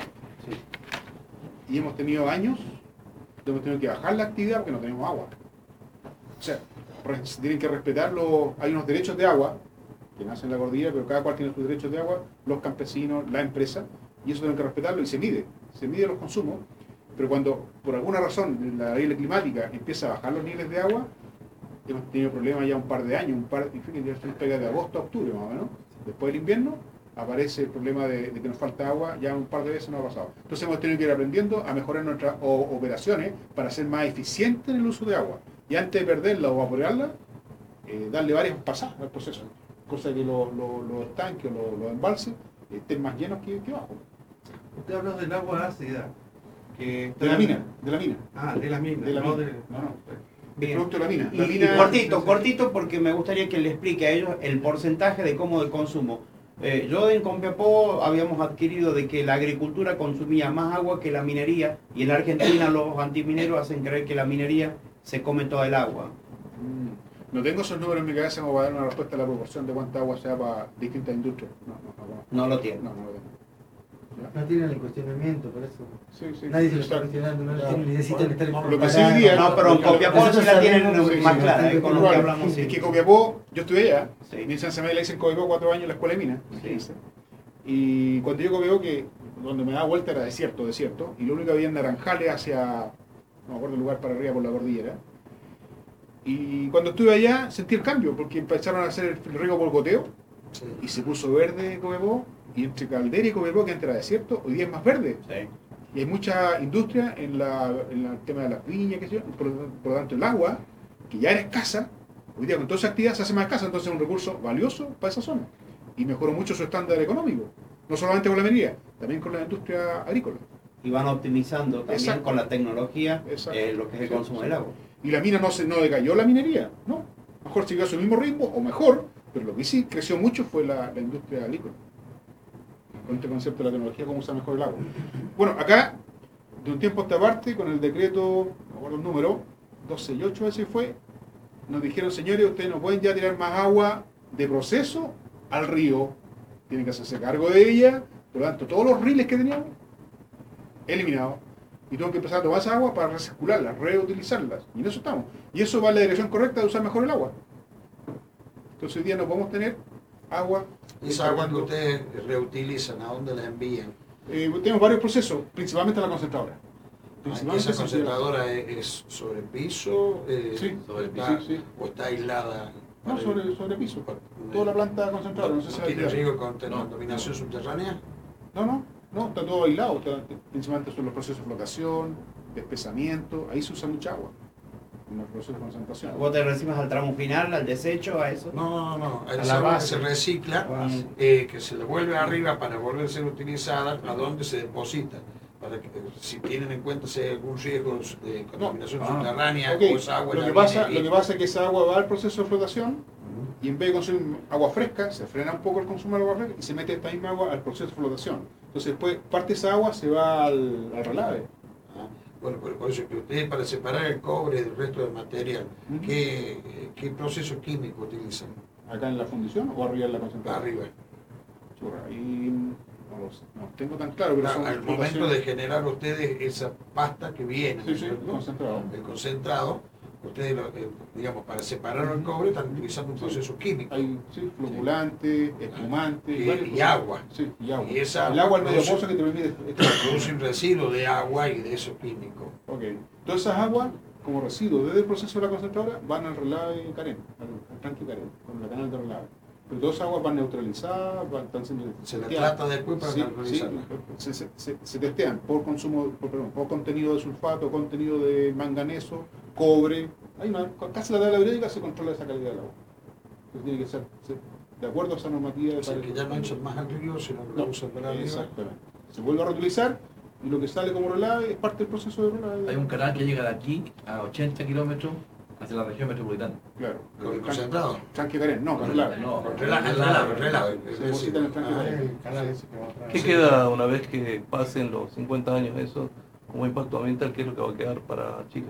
[SPEAKER 1] Y hemos tenido años donde hemos tenido que bajar la actividad porque no tenemos agua. O sea, re- se tienen que respetar los, hay unos derechos de agua que nace en la cordillera, pero cada cual tiene sus derechos de agua, los campesinos, la empresa, y eso tienen que respetarlo y se mide, se mide los consumos, pero cuando por alguna razón la ley climática empieza a bajar los niveles de agua, hemos tenido problemas ya un par de años, un par, fíjense, esto pega de agosto a octubre más o menos, después del invierno, aparece el problema de, de que nos falta agua, ya un par de veces nos ha pasado. Entonces hemos tenido que ir aprendiendo a mejorar nuestras o, operaciones para ser más eficientes en el uso de agua. Y antes de perderla o vaporearla, eh, darle varias pasadas al proceso, cosa que los lo, lo estanques o los lo embalses estén más llenos que, que bajo.
[SPEAKER 5] Usted habló del agua ácida. Que
[SPEAKER 1] De la mina, de la mina.
[SPEAKER 5] Ah, de la mina.
[SPEAKER 1] De la
[SPEAKER 5] no
[SPEAKER 1] mina.
[SPEAKER 5] de-
[SPEAKER 1] No, no.
[SPEAKER 4] Bien.
[SPEAKER 1] El producto de la mina.
[SPEAKER 4] Y,
[SPEAKER 1] La
[SPEAKER 4] y
[SPEAKER 1] mina
[SPEAKER 4] cortito, cortito, porque me gustaría que le explique a ellos el porcentaje de cómo de consumo. Eh, yo en Copiapó habíamos adquirido de que la agricultura consumía más agua que la minería, y en la Argentina los antimineros hacen creer que la minería se come toda el agua.
[SPEAKER 1] Mm, No tengo esos números en mi cabeza como para dar una respuesta a la proporción de cuánta agua se da para distintas industrias. No, no, no,
[SPEAKER 4] No lo tiene.
[SPEAKER 1] no, no lo tengo.
[SPEAKER 6] No tienen el cuestionamiento, por eso.
[SPEAKER 1] Sí, sí.
[SPEAKER 6] Nadie se lo está
[SPEAKER 1] Exacto.
[SPEAKER 6] cuestionando, no
[SPEAKER 1] Claro.
[SPEAKER 6] ni necesitan estar
[SPEAKER 1] Lo que sí hoy día-
[SPEAKER 4] No, pero en Copiapó sí la tienen
[SPEAKER 1] Sí,
[SPEAKER 4] más
[SPEAKER 1] sí,
[SPEAKER 4] clara, eh, con lo que
[SPEAKER 1] Igual,
[SPEAKER 4] hablamos. sí.
[SPEAKER 1] Es que Copiapó, yo estuve allá,
[SPEAKER 4] Sí.
[SPEAKER 1] mi licencia media la hice en Copiapó cuatro años en la escuela de mina,
[SPEAKER 4] Sí.
[SPEAKER 1] hice. Y cuando yo Copiapó, que donde me daba vuelta era desierto, desierto, y lo único que había en Naranjales hacia, no me acuerdo el lugar para arriba por la cordillera. Y cuando estuve allá sentí el cambio, porque empezaron a hacer el riego por goteo,
[SPEAKER 3] Sí.
[SPEAKER 1] y se puso verde Copiapó, y entre Caldera y Copiapó, que antes era desierto, hoy día es más verde.
[SPEAKER 4] Sí.
[SPEAKER 1] Y hay mucha industria en, la, en la- el tema de las viñas, qué sé yo, por, por lo tanto el agua, que ya era escasa, hoy día con toda esa actividad se hace más escasa, entonces es un recurso valioso para esa zona. Y mejoró mucho su estándar económico, no solamente con la minería, también con la industria agrícola.
[SPEAKER 4] Y van optimizando también
[SPEAKER 1] Exacto.
[SPEAKER 4] con la tecnología
[SPEAKER 1] Exacto.
[SPEAKER 4] eh, lo que es el
[SPEAKER 1] Sí,
[SPEAKER 4] consumo
[SPEAKER 1] sí.
[SPEAKER 4] del agua.
[SPEAKER 1] Y la mina no se no decayó la minería, no. Mejor siguió a su mismo ritmo, o mejor, pero lo que sí creció mucho fue la, la industria agrícola. Con este concepto de la tecnología, cómo usar mejor el agua. Bueno, acá, de un tiempo a esta parte, con el decreto, no me acuerdo el número, doce y ocho ese fue, nos dijeron, señores, ustedes no pueden ya tirar más agua de proceso al río, tienen que hacerse cargo de ella, por lo tanto, todos los riles que teníamos, eliminados, y tengo que empezar a tomar esa agua para recircularlas, reutilizarlas, y en eso estamos. Y eso va en la dirección correcta de usar mejor el agua. Entonces hoy día no podemos tener agua.
[SPEAKER 3] Esa agua que ustedes reutilizan, ¿a dónde la envían?
[SPEAKER 1] Eh, tenemos varios procesos, principalmente a la concentradora.
[SPEAKER 3] Ah,
[SPEAKER 1] Principalmente
[SPEAKER 3] ¿Esa
[SPEAKER 1] se envía-
[SPEAKER 3] concentradora es, es sobre piso? Eh,
[SPEAKER 1] Sí,
[SPEAKER 3] sobre
[SPEAKER 1] sí,
[SPEAKER 3] está-
[SPEAKER 1] sí.
[SPEAKER 3] ¿O está aislada?
[SPEAKER 1] No, sobre, sobre piso. Toda la planta concentradora, no sé si la
[SPEAKER 3] ¿Tiene
[SPEAKER 1] actividad.
[SPEAKER 3] riesgo con
[SPEAKER 1] No,
[SPEAKER 3] contaminación subterránea?
[SPEAKER 1] No, no, no, está todo aislado. Está- principalmente son los procesos de flotación, de espesamiento, ahí se usa mucha agua. En los procesos de concentración.
[SPEAKER 4] ¿Vos te recibes al tramo final, al desecho, a eso?
[SPEAKER 3] No, no, no.
[SPEAKER 4] A
[SPEAKER 3] Esa
[SPEAKER 4] la
[SPEAKER 3] agua que
[SPEAKER 4] base.
[SPEAKER 3] se recicla,
[SPEAKER 4] Mm.
[SPEAKER 3] eh, que se devuelve arriba para volver a ser utilizada, ¿a dónde se deposita? Para que, eh, si tienen en cuenta si hay algún riesgo de contaminación
[SPEAKER 1] No.
[SPEAKER 3] subterránea
[SPEAKER 1] Ok,
[SPEAKER 3] o esa agua
[SPEAKER 1] lo,
[SPEAKER 3] en
[SPEAKER 1] que
[SPEAKER 3] la
[SPEAKER 1] pasa,
[SPEAKER 3] minería.
[SPEAKER 1] lo que pasa es que esa agua va al proceso de flotación
[SPEAKER 3] Ujú.
[SPEAKER 1] y en vez de consumir agua fresca, se frena un poco el consumo de agua fresca y se mete esta misma agua al proceso de flotación. Entonces después parte de esa agua se va al, al relave.
[SPEAKER 3] Ah, Bueno, por, por eso que ustedes para separar el cobre del resto del material,
[SPEAKER 1] Ujú.
[SPEAKER 3] ¿qué, qué proceso químico utilizan?
[SPEAKER 1] ¿Acá en la fundición o arriba en la concentradora?
[SPEAKER 3] Arriba.
[SPEAKER 1] Churra, ahí no lo sé, no tengo tan claro, pero
[SPEAKER 3] Ah,
[SPEAKER 1] son
[SPEAKER 3] al momento
[SPEAKER 1] flotaciones.
[SPEAKER 3] de generar ustedes esa pasta que viene,
[SPEAKER 1] Sí, sí,
[SPEAKER 3] ¿cierto?
[SPEAKER 1] concentrado.
[SPEAKER 3] el concentrado, ustedes, lo- eh, digamos, para separar el cobre están utilizando un
[SPEAKER 1] Sí.
[SPEAKER 3] proceso químico.
[SPEAKER 1] Hay sí, flocculante, espumante,
[SPEAKER 3] Y-
[SPEAKER 1] varios
[SPEAKER 3] y
[SPEAKER 1] procesos.
[SPEAKER 3] agua.
[SPEAKER 1] Sí, y agua.
[SPEAKER 3] Y esa
[SPEAKER 1] el agua al medio
[SPEAKER 3] produce-
[SPEAKER 1] pozo que te permite.
[SPEAKER 3] Produce un residuo de agua y de eso químico.
[SPEAKER 1] Ok. Todas esas aguas, como residuos desde el proceso de la concentradora, van al relave Karen, al, al tanque Karen, con la canal de relave. Pero todas esas aguas van neutralizadas, van, están siendo
[SPEAKER 3] Se la
[SPEAKER 1] testeadas.
[SPEAKER 3] trata después para
[SPEAKER 1] Sí,
[SPEAKER 3] neutralizarla.
[SPEAKER 1] sí, se, se- se- se testean por consumo, por, perdón, por contenido de sulfato, contenido de manganeso, cobre. Hay una, casi la tabla periódica se controla esa calidad del agua. Entonces tiene que ser, ser de acuerdo a esa normativa de
[SPEAKER 3] O sea, que ya no
[SPEAKER 1] París.
[SPEAKER 3] echan más al río, sino que lo
[SPEAKER 1] No,
[SPEAKER 3] usan para arriba.
[SPEAKER 1] exactamente. Se vuelve a reutilizar y lo que sale como relave es parte del proceso de relave.
[SPEAKER 7] Hay un canal que llega de aquí a ochenta kilómetros hacia la región metropolitana.
[SPEAKER 1] Claro.
[SPEAKER 3] ¿Con el concentrado?
[SPEAKER 1] Tanque Karen, no, con relave.
[SPEAKER 7] No,
[SPEAKER 3] Con relave, relave, relave.
[SPEAKER 1] Se deposita en el tanque
[SPEAKER 3] Ah,
[SPEAKER 1] Karen.
[SPEAKER 6] El canal ese que va atrás.
[SPEAKER 8] ¿Qué queda una vez que pasen los cincuenta años eso como impacto ambiental? ¿Qué es lo que va a quedar para Chile?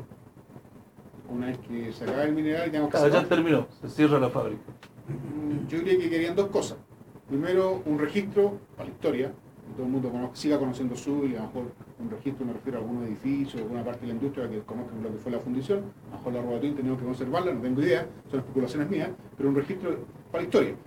[SPEAKER 1] Una vez que se acaba el mineral y tenemos que
[SPEAKER 8] Ah, ya
[SPEAKER 1] sacar,
[SPEAKER 8] terminó, se cierra la fábrica.
[SPEAKER 1] mm, yo diría que querían dos cosas. Primero, un registro para la historia, que todo el mundo conozca, siga conociendo su y a lo mejor un registro me refiero a algún edificio, alguna parte de la industria que conozcan lo que fue la fundición. A lo mejor la Robatín tenemos que conservarla, no tengo idea, son especulaciones mías, pero un registro para la historia.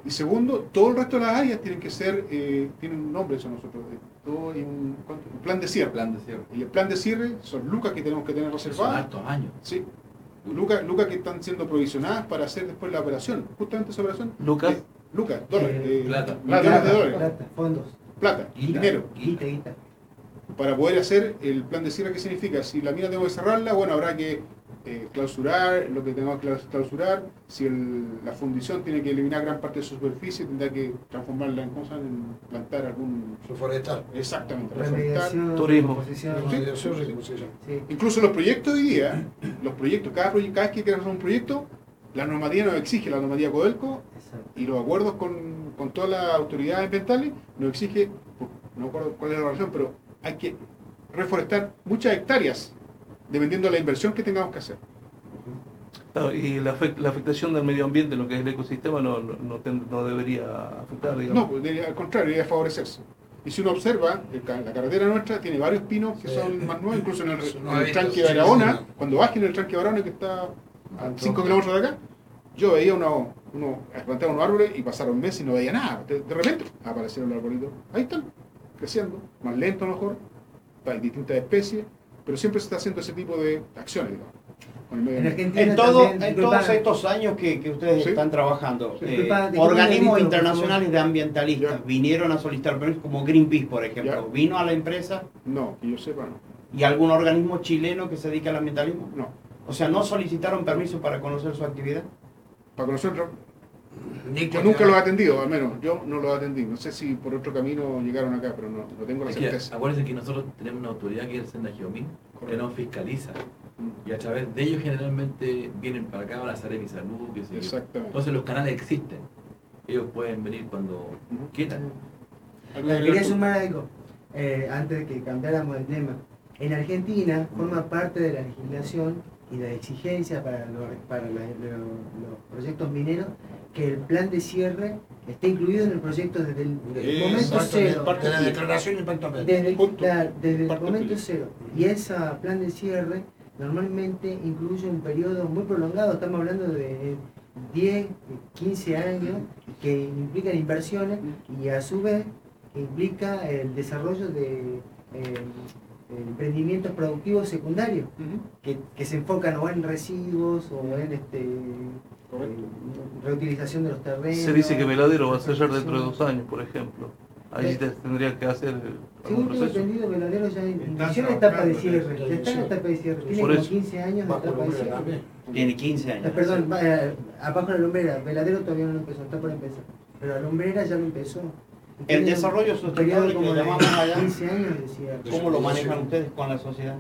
[SPEAKER 1] Y segundo, todo el resto de las áreas tienen que ser, eh, tienen un nombre eso nosotros, eh, todo hay un, ¿cuánto? Un plan de cierre.
[SPEAKER 7] Plan de cierre.
[SPEAKER 1] Y el plan de cierre son lucas que tenemos que tener
[SPEAKER 7] Son
[SPEAKER 1] reservadas.
[SPEAKER 7] hartos años.
[SPEAKER 1] Sí. Lucas, lucas que están siendo provisionadas para hacer después la operación. Justamente esa operación.
[SPEAKER 8] Lucas.
[SPEAKER 1] eh, lucas, dólares.
[SPEAKER 6] Eh,
[SPEAKER 1] eh,
[SPEAKER 7] plata.
[SPEAKER 1] millones
[SPEAKER 6] Plata,
[SPEAKER 1] de dólares.
[SPEAKER 6] plata, fondos,
[SPEAKER 1] Plata,
[SPEAKER 7] Guita.
[SPEAKER 1] dinero.
[SPEAKER 6] guita, guita.
[SPEAKER 1] Para poder hacer el plan de cierre, ¿qué significa? Si la mina tengo que cerrarla, bueno, habrá que eh, clausurar lo que tengamos que clausurar. Si el- la fundición tiene que eliminar gran parte de su superficie, tendrá que transformarla en cosas, en plantar algún...
[SPEAKER 3] Reforestar.
[SPEAKER 1] Exactamente, reforestar.
[SPEAKER 6] Remediación,
[SPEAKER 8] Turismo.
[SPEAKER 6] composición.
[SPEAKER 3] Remediación, recomposición.
[SPEAKER 6] Sí.
[SPEAKER 1] Incluso los proyectos hoy día, los proyectos, cada, proye- cada vez que quieras hacer un proyecto, la normativa nos exige, la normativa Codelco,
[SPEAKER 6] Exacto.
[SPEAKER 1] y los acuerdos con, con todas las autoridades ambientales nos exige, no me acuerdo cuál es la relación, pero hay que reforestar muchas hectáreas dependiendo de la inversión que tengamos que hacer.
[SPEAKER 8] Claro, y la, afect- la afectación del medio ambiente, lo que es el ecosistema, no, no, no ten- no debería afectar, digamos.
[SPEAKER 1] No, pues, debería- al contrario, debería favorecerse. Y si uno observa, el ca- la carretera nuestra tiene varios pinos que
[SPEAKER 3] Sí.
[SPEAKER 1] son más nuevos, incluso en el,
[SPEAKER 3] Eso no
[SPEAKER 1] en
[SPEAKER 3] he
[SPEAKER 1] el
[SPEAKER 3] visto,
[SPEAKER 1] tranque
[SPEAKER 3] sí,
[SPEAKER 1] de
[SPEAKER 3] sí,
[SPEAKER 1] Barahona,
[SPEAKER 3] sí.
[SPEAKER 1] cuando bajen el tranque de Barahona que está a cinco kilómetros de acá, yo veía uno, uno plantaban unos árboles y pasaron meses y no veía nada. De, de repente aparecieron los arbolitos. Ahí están, creciendo, más lento a lo mejor, hay distintas especies, pero siempre se está haciendo ese tipo de acciones, digamos, con el medio
[SPEAKER 6] En
[SPEAKER 1] ambiente.
[SPEAKER 6] Argentina
[SPEAKER 4] En, todo,
[SPEAKER 6] también,
[SPEAKER 4] en
[SPEAKER 6] disculpa,
[SPEAKER 4] todos estos años que, que ustedes
[SPEAKER 1] Sí.
[SPEAKER 4] están trabajando,
[SPEAKER 1] Sí.
[SPEAKER 4] eh,
[SPEAKER 6] Disculpa, disculpa,
[SPEAKER 4] organismos
[SPEAKER 6] Víctor,
[SPEAKER 4] internacionales
[SPEAKER 6] por
[SPEAKER 4] de ambientalistas
[SPEAKER 1] Ya.
[SPEAKER 4] vinieron a solicitar permisos, como Greenpeace, por ejemplo,
[SPEAKER 1] Ya.
[SPEAKER 4] vino a la empresa
[SPEAKER 1] No, que yo sepa, no.
[SPEAKER 4] y algún organismo chileno que se dedica al ambientalismo.
[SPEAKER 1] No.
[SPEAKER 4] O sea, no solicitaron permiso para conocer su actividad.
[SPEAKER 1] Para conocer,
[SPEAKER 3] Ni
[SPEAKER 1] yo nunca los he atendido, al menos yo no los he atendido. No sé si por otro camino llegaron acá, pero no, no tengo la
[SPEAKER 7] Es que,
[SPEAKER 1] certeza.
[SPEAKER 7] acuérdense que nosotros tenemos una autoridad que es el Sendageomín, que
[SPEAKER 1] Correcto.
[SPEAKER 7] nos fiscaliza.
[SPEAKER 1] Mm.
[SPEAKER 7] Y a través de ellos generalmente vienen para acá, van a Saremi Salud, qué sé yo.
[SPEAKER 1] Exactamente.
[SPEAKER 7] Entonces los canales existen. Ellos pueden venir cuando
[SPEAKER 1] Ujú.
[SPEAKER 7] quieran.
[SPEAKER 6] Ya, quería sumar algo, eh, antes de que cambiáramos de tema. En Argentina forma parte de la legislación y la exigencia para, los, para la- lo- los proyectos mineros que el plan de cierre esté incluido en el proyecto desde el, desde el momento cero.
[SPEAKER 3] De la declaración de impacto ambiental.
[SPEAKER 6] Desde,
[SPEAKER 1] Punto.
[SPEAKER 6] claro, desde el
[SPEAKER 1] Parte
[SPEAKER 6] momento
[SPEAKER 1] tuyo.
[SPEAKER 6] cero. Y ese plan de cierre normalmente incluye un periodo muy prolongado, estamos hablando de diez, quince años, que implican inversiones y a su vez implica el desarrollo de eh, emprendimientos productivos secundarios
[SPEAKER 1] Ujú.
[SPEAKER 6] que, que se enfocan o en residuos o en este,
[SPEAKER 1] Correcto.
[SPEAKER 6] eh, reutilización de los terrenos.
[SPEAKER 8] Se dice que Veladero va a sellar dentro de dos años, por ejemplo. Ahí te- tendría que hacer algún
[SPEAKER 6] Según tengo
[SPEAKER 8] proceso.
[SPEAKER 6] entendido, Veladero ya
[SPEAKER 5] Están
[SPEAKER 6] inició la etapa de
[SPEAKER 5] trabajando,
[SPEAKER 6] cierre,
[SPEAKER 3] ya
[SPEAKER 6] ya está en la
[SPEAKER 3] inició.
[SPEAKER 6] etapa de cierre, tiene
[SPEAKER 8] Por
[SPEAKER 6] como
[SPEAKER 8] eso.
[SPEAKER 6] quince años de
[SPEAKER 3] Bajo
[SPEAKER 6] etapa de
[SPEAKER 3] Lumbrera
[SPEAKER 6] cierre.
[SPEAKER 3] también.
[SPEAKER 4] Tiene quince años.
[SPEAKER 6] Eh, Perdón, va, eh, abajo la lumbrera, Veladero todavía no lo empezó, está por empezar, pero la lumbrera ya lo empezó.
[SPEAKER 4] El
[SPEAKER 6] Tiene
[SPEAKER 4] desarrollo
[SPEAKER 6] un
[SPEAKER 4] sustentable
[SPEAKER 6] periodo
[SPEAKER 4] que
[SPEAKER 6] como
[SPEAKER 4] le
[SPEAKER 6] de
[SPEAKER 4] llamamos allá,
[SPEAKER 6] quince años de cierre.
[SPEAKER 4] ¿cómo lo manejan ustedes con la sociedad?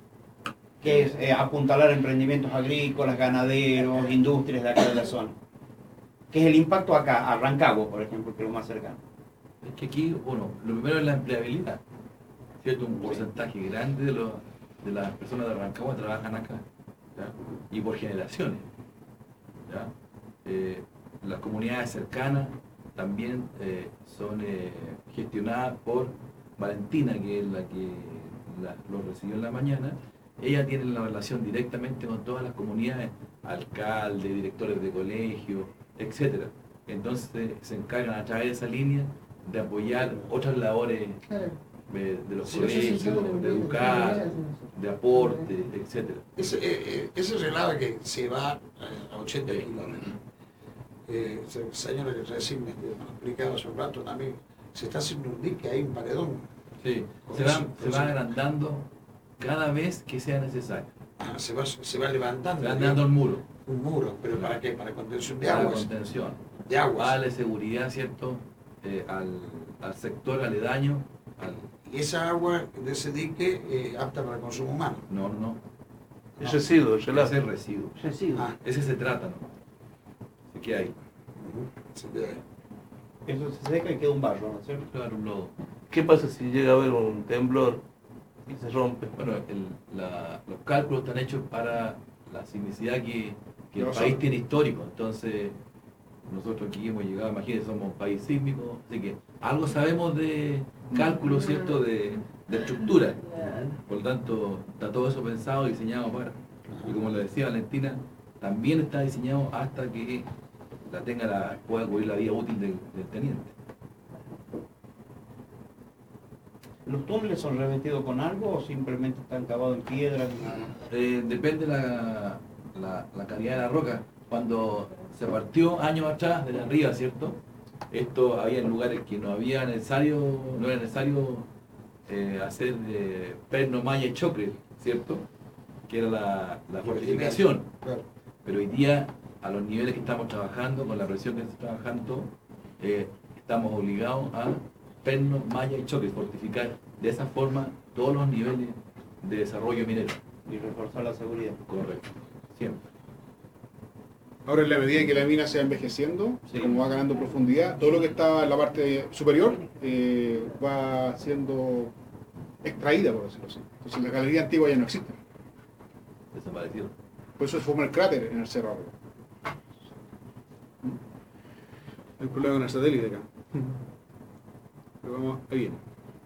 [SPEAKER 4] Que es eh, apuntalar emprendimientos agrícolas, ganaderos, industrias de acá de la zona. ¿Qué es el impacto acá, a Rancagua, por ejemplo, que es lo más cercano?
[SPEAKER 7] Es que aquí, uno, lo primero es la empleabilidad. ¿Cierto? Un porcentaje grande de, los, de las personas de Rancagua trabajan acá. ¿Ya? Y por generaciones. ¿Ya? Eh, las comunidades cercanas también eh, son eh, gestionadas por Valentina, que es la que la- lo recibió en la mañana. Ella tiene la relación directamente con todas las comunidades, alcaldes, directores de colegios, etcétera. Entonces se encargan a través de esa línea de apoyar otras labores
[SPEAKER 6] Claro.
[SPEAKER 7] de, de los
[SPEAKER 6] Sí, eso sí, sí,
[SPEAKER 7] colegios, de
[SPEAKER 6] sí,
[SPEAKER 7] educar,
[SPEAKER 6] sí,
[SPEAKER 7] de aporte, etcétera.
[SPEAKER 3] Ese, eh, eh, ese relava que se va eh, a ochenta kilómetros. Eh, se- señora que recién me me explicaba hace un rato también, se está haciendo un dique, hay un paredón.
[SPEAKER 7] Sí,
[SPEAKER 3] Con
[SPEAKER 7] se
[SPEAKER 3] eso,
[SPEAKER 7] va,
[SPEAKER 3] con
[SPEAKER 7] se
[SPEAKER 3] eso.
[SPEAKER 7] va agrandando cada vez que sea necesario.
[SPEAKER 3] Ah, se, va, se va levantando
[SPEAKER 7] Se va agrandando el muro
[SPEAKER 3] un muro, pero ¿para qué? Para contención de
[SPEAKER 7] para
[SPEAKER 3] aguas.
[SPEAKER 7] contención.
[SPEAKER 3] De aguas.
[SPEAKER 7] Para darle seguridad, ¿cierto? Eh, al, al sector aledaño. Al,
[SPEAKER 3] Y esa agua de ese dique eh, apta para consumo humano.
[SPEAKER 7] no, no, no.
[SPEAKER 8] El residuo, el
[SPEAKER 7] Ese
[SPEAKER 8] gelato.
[SPEAKER 7] es residuo.
[SPEAKER 6] Residuos.
[SPEAKER 3] Ah,
[SPEAKER 7] Ese se trata, ¿no? Así que hay.
[SPEAKER 3] ujú, se queda ahí.
[SPEAKER 4] Eso se seca y queda un barro, ¿no es cierto?
[SPEAKER 7] Claro, un lodo.
[SPEAKER 8] ¿Qué pasa si llega a haber un temblor y se rompe?
[SPEAKER 7] Bueno, el- la- los cálculos están hechos para la sismicidad que, que el
[SPEAKER 1] No,
[SPEAKER 7] país
[SPEAKER 1] son-
[SPEAKER 7] tiene histórico. Entonces, nosotros aquí hemos llegado, imagínense, somos un país sísmico, así que algo sabemos de cálculo, ¿cierto?, de, de estructura. Por lo tanto, está todo eso pensado, diseñado para. Y como lo decía Valentina, también está diseñado hasta que la tenga la, pueda cubrir la vida útil del, del teniente.
[SPEAKER 4] ¿Los túneles son revestidos con algo o simplemente están cavados en piedra?
[SPEAKER 7] Eh, depende la, la, la calidad de la roca. Cuando se partió años atrás de arriba, ¿cierto? Esto había lugares que no había necesario, no era necesario eh, hacer eh, perno, malla y chocre, ¿cierto? Que era la, la fortificación.
[SPEAKER 3] Claro.
[SPEAKER 7] Pero hoy día, a los niveles que estamos trabajando, con la presión que se está trabajando, eh, estamos obligados a perno, malla y choque, fortificar de esa forma todos los niveles de desarrollo minero.
[SPEAKER 4] Y reforzar la seguridad.
[SPEAKER 7] Correcto, siempre.
[SPEAKER 1] Ahora, en la medida que la mina se va envejeciendo,
[SPEAKER 4] Sí.
[SPEAKER 1] como va ganando profundidad, todo lo que estaba en la parte superior eh, va siendo extraída, por decirlo así. Entonces la galería antigua ya no existe.
[SPEAKER 7] Desaparecieron.
[SPEAKER 1] Por eso se forma el cráter en el cerro arriba. Hay problema con el satélite acá. Pero vamos, ahí viene.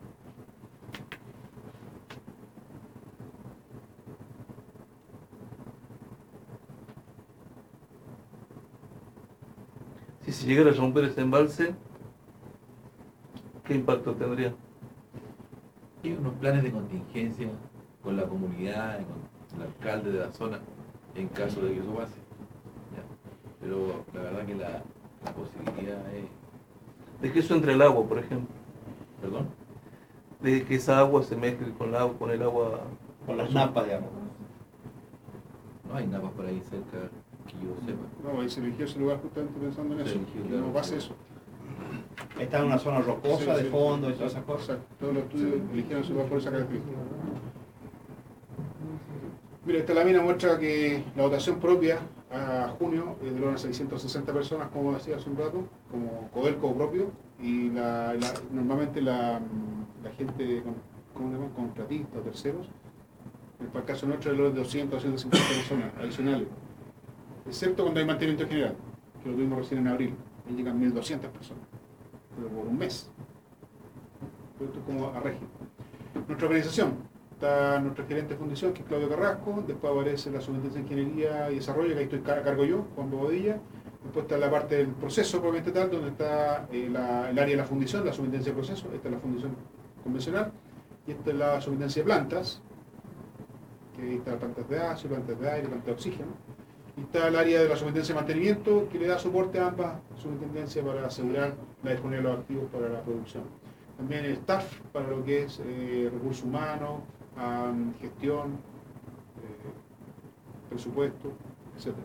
[SPEAKER 8] Si se llegara a romper ese embalse, ¿qué impacto tendría?
[SPEAKER 7] Hay unos planes de contingencia con la comunidad, con el alcalde de la zona, en caso de que eso pase. ¿Ya? Pero la verdad que la, la posibilidad es...
[SPEAKER 8] De que eso entre el agua, por ejemplo.
[SPEAKER 7] ¿Perdón?
[SPEAKER 8] De que esa agua se mezcle con el agua, con el agua.
[SPEAKER 4] Con las napas, digamos.
[SPEAKER 7] No hay napas por ahí cerca que yo sepa.
[SPEAKER 1] No, ahí se eligió ese lugar justamente pensando en
[SPEAKER 7] Se
[SPEAKER 1] eso.
[SPEAKER 7] eligió,
[SPEAKER 1] Que
[SPEAKER 7] claro.
[SPEAKER 1] no pase eso.
[SPEAKER 4] Está en una zona rocosa
[SPEAKER 1] Sí,
[SPEAKER 4] de
[SPEAKER 1] sí.
[SPEAKER 4] fondo y todas esas cosas.
[SPEAKER 1] Exacto. Todos los estudios eligieron ese lugar por esa característica. Mira, esta lámina muestra que la dotación propia a junio es de unas seiscientas sesenta personas, como decía hace un rato, como Codelco propio, y la, la- normalmente la, la gente, con- ¿cómo le llaman? Contratistas o terceros, para el caso nuestro es de los doscientas, doscientas cincuenta personas adicionales, excepto cuando hay mantenimiento general, que lo tuvimos recién en abril, ahí llegan mil doscientas personas, pero por un mes. Pero esto es como a régimen. Nuestra organización. Está nuestro gerente de fundición, que es Claudio Carrasco, después aparece la Superintendencia de Ingeniería y Desarrollo, que ahí estoy a cargo yo, Juan Bobadilla, después está la parte del proceso propiamente tal, donde está eh, la- el área de la fundición, la Superintendencia de Proceso, esta es la fundición convencional, y esta es la Superintendencia de Plantas, que ahí está plantas de ácido, plantas de aire, plantas de oxígeno, y está el área de la Superintendencia de Mantenimiento, que le da soporte a ambas superintendencias para asegurar la disponibilidad de los activos para la producción. También el staff para lo que es eh, recursos humanos, um, gestión, eh, presupuesto, etcétera.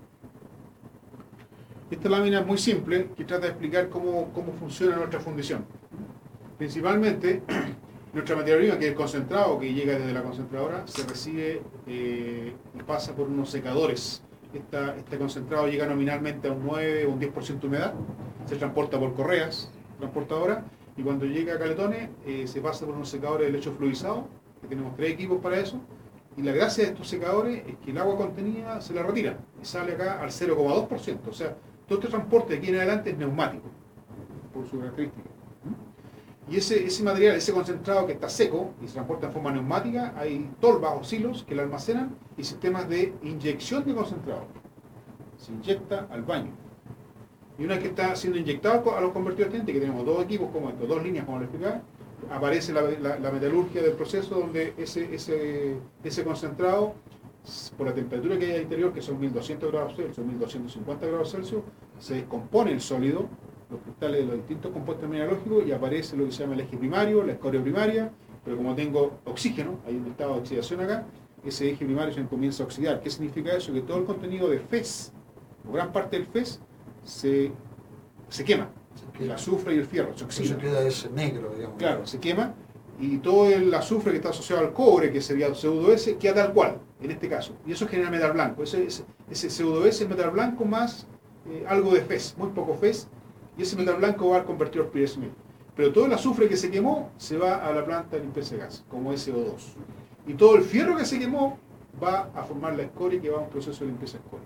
[SPEAKER 1] Esta lámina es muy simple que trata de explicar cómo, cómo funciona nuestra fundición. Principalmente, nuestra materia prima, que es el concentrado que llega desde la concentradora, se recibe eh, y pasa por unos secadores. Esta- este concentrado llega nominalmente a un nueve o un diez por ciento de humedad, se transporta por correas transportadoras, y cuando llega a Caletones eh, se pasa por unos secadores de lecho fluidizado, que tenemos tres equipos para eso, y la gracia de estos secadores es que el agua contenida se la retira y sale acá al cero coma dos por ciento, o sea, todo este transporte de aquí en adelante es neumático, por su característica. Y ese, ese material, ese concentrado que está seco y se transporta en forma neumática, hay tolvas o silos que lo almacenan y sistemas de inyección de concentrado. Se inyecta al baño. Y una vez que está siendo inyectado a los convertidores tenientes, que tenemos dos equipos como estos, dos líneas como lo explicaba, aparece la, la- la metalurgia del proceso donde ese, ese, ese concentrado, por la temperatura que hay al interior, que son mil doscientos grados Celsius, mil doscientos cincuenta grados Celsius, se descompone el sólido, los cristales de los distintos compuestos mineralógicos, y aparece lo que se llama el eje primario, la escoria primaria, pero como tengo oxígeno, hay un estado de oxidación acá, ese eje primario se comienza a oxidar. ¿Qué significa eso? Que todo el contenido de Fez, o gran parte del Fez, se, se quema. El azufre y el fierro se
[SPEAKER 3] Eso
[SPEAKER 1] oxidan.
[SPEAKER 3] queda ese negro, digamos.
[SPEAKER 1] Claro, se quema, y todo el azufre que está asociado al cobre, que sería pseudo S, queda tal cual, en este caso. Y eso genera metal blanco. Ese, ese, ese pseudo S es metal blanco más eh, algo de Fez, muy poco Fez, y ese metal blanco va al convertidor Pierce Smith. Pero todo el azufre que se quemó se va a la planta de limpieza de gas, como S O dos. Y todo el fierro que se quemó va a formar la escoria, que va a un proceso de limpieza de escoria.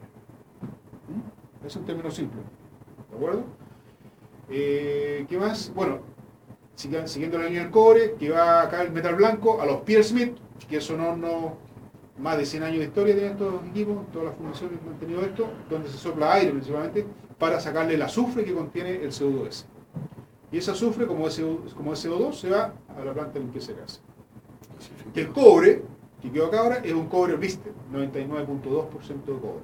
[SPEAKER 1] ¿Mm? Es un término simple. ¿De acuerdo? Eh, ¿Qué más? Bueno, siga- siguiendo la línea del cobre, que va acá el metal blanco a los Pierce Smith, que son hornos, más de cien años de historia tienen estos equipos, todas las fundiciones que han tenido esto, donde se sopla aire principalmente, para sacarle el azufre que contiene el C O dos ese. Y ese azufre, como es como es C O dos, se va a la planta de limpieza de gases. Y el cobre, que quedó acá ahora, es un cobre blister, noventa y nueve punto dos por ciento de cobre.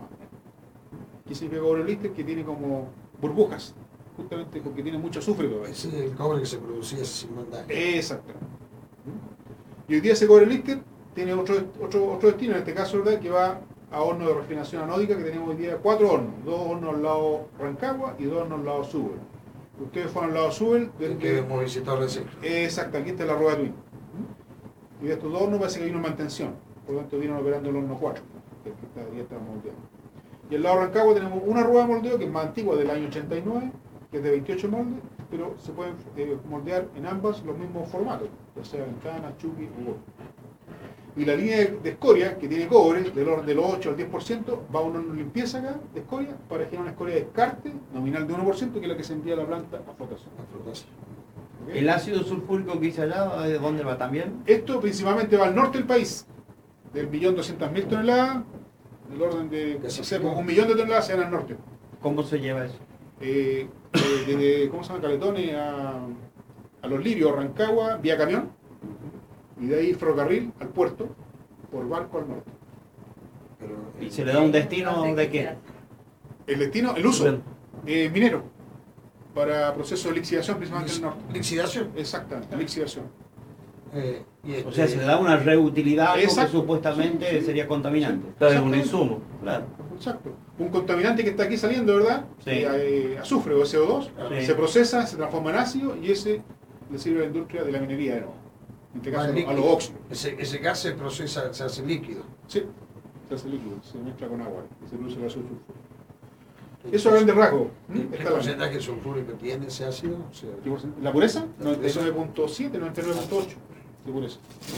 [SPEAKER 1] ¿Qué significa cobre blister? Que tiene como burbujas, justamente porque tiene mucho azufre todavía.
[SPEAKER 3] Ese es el cobre que se producía hace cincuenta años.
[SPEAKER 1] Exactamente. Y hoy día ese cobre blister tiene otro, otro, otro destino, en este caso, ¿verdad?, que va a horno de refinación anódica, que tenemos hoy día cuatro hornos, dos hornos al lado Rancagua y dos hornos al lado Subel. Ustedes fueron al lado Subel,
[SPEAKER 3] El que hemos visitado recién.
[SPEAKER 1] exacto, aquí está la rueda Twin. Y de estos dos hornos parece que hay una mantención, por lo tanto vienen operando el horno cuatro, que es que está, ya está moldeando. Y al lado Rancagua tenemos una rueda de moldeo que es más antigua, del año ochenta y nueve, que es de veintiocho moldes, pero se pueden eh, moldear en ambas los mismos formatos, ya sea ventanas, chuki u bol. Y la línea de escoria, que tiene cobre, del orden del ocho al diez por ciento, va a una limpieza acá de escoria para generar una escoria de descarte nominal de uno por ciento, que es la que se envía a la planta a flotación.
[SPEAKER 3] La flotación.
[SPEAKER 1] ¿Okay?
[SPEAKER 4] ¿El ácido sulfúrico que hice allá, de dónde va también?
[SPEAKER 1] Esto principalmente va al norte del país, del millón doscientas mil toneladas, del orden de, no sé, como un millón de toneladas se van al norte.
[SPEAKER 4] ¿Cómo se lleva eso?
[SPEAKER 1] Eh, desde, de, ¿cómo se llama? Caletones a, a Los Lirios, Rancagua, vía camión, y de ahí ferrocarril al puerto, por barco al norte.
[SPEAKER 3] Pero,
[SPEAKER 4] ¿Y se le da un destino de qué?
[SPEAKER 1] El destino, el uso,
[SPEAKER 8] Bien.
[SPEAKER 1] eh, minero, para proceso de lixidación, principalmente en el norte.
[SPEAKER 3] lixidación.
[SPEAKER 1] Exactamente, lixidación.
[SPEAKER 3] Eh, y este,
[SPEAKER 4] O sea, se le da una reutilidad a algo que
[SPEAKER 1] Exacto.
[SPEAKER 4] supuestamente
[SPEAKER 1] Sí, sí.
[SPEAKER 4] sería contaminante.
[SPEAKER 8] Está en un
[SPEAKER 1] Exactamente.
[SPEAKER 8] insumo.
[SPEAKER 4] Claro.
[SPEAKER 1] Exacto. Un contaminante que está aquí saliendo, ¿verdad?
[SPEAKER 4] Sí.
[SPEAKER 1] Eh, azufre o C O dos,
[SPEAKER 4] Sí.
[SPEAKER 1] se procesa, se transforma en ácido y ese le sirve a la industria de la minería de nuevo. En este
[SPEAKER 3] va
[SPEAKER 1] caso,
[SPEAKER 3] el
[SPEAKER 1] a
[SPEAKER 3] líquido.
[SPEAKER 1] los óxidos.
[SPEAKER 3] Ese, ese gas se procesa, se hace líquido.
[SPEAKER 1] Sí, se hace líquido, se mezcla con agua y se produce el ácido sulfúrico. Eso a grande rasgo.
[SPEAKER 3] ¿Qué
[SPEAKER 1] Está la-
[SPEAKER 3] porcentaje sulfúrico tiene ese ácido? O sea,
[SPEAKER 1] ¿Qué porcentaje? ¿La pureza? noventa y nueve punto siete, noventa y nueve punto ocho de pureza.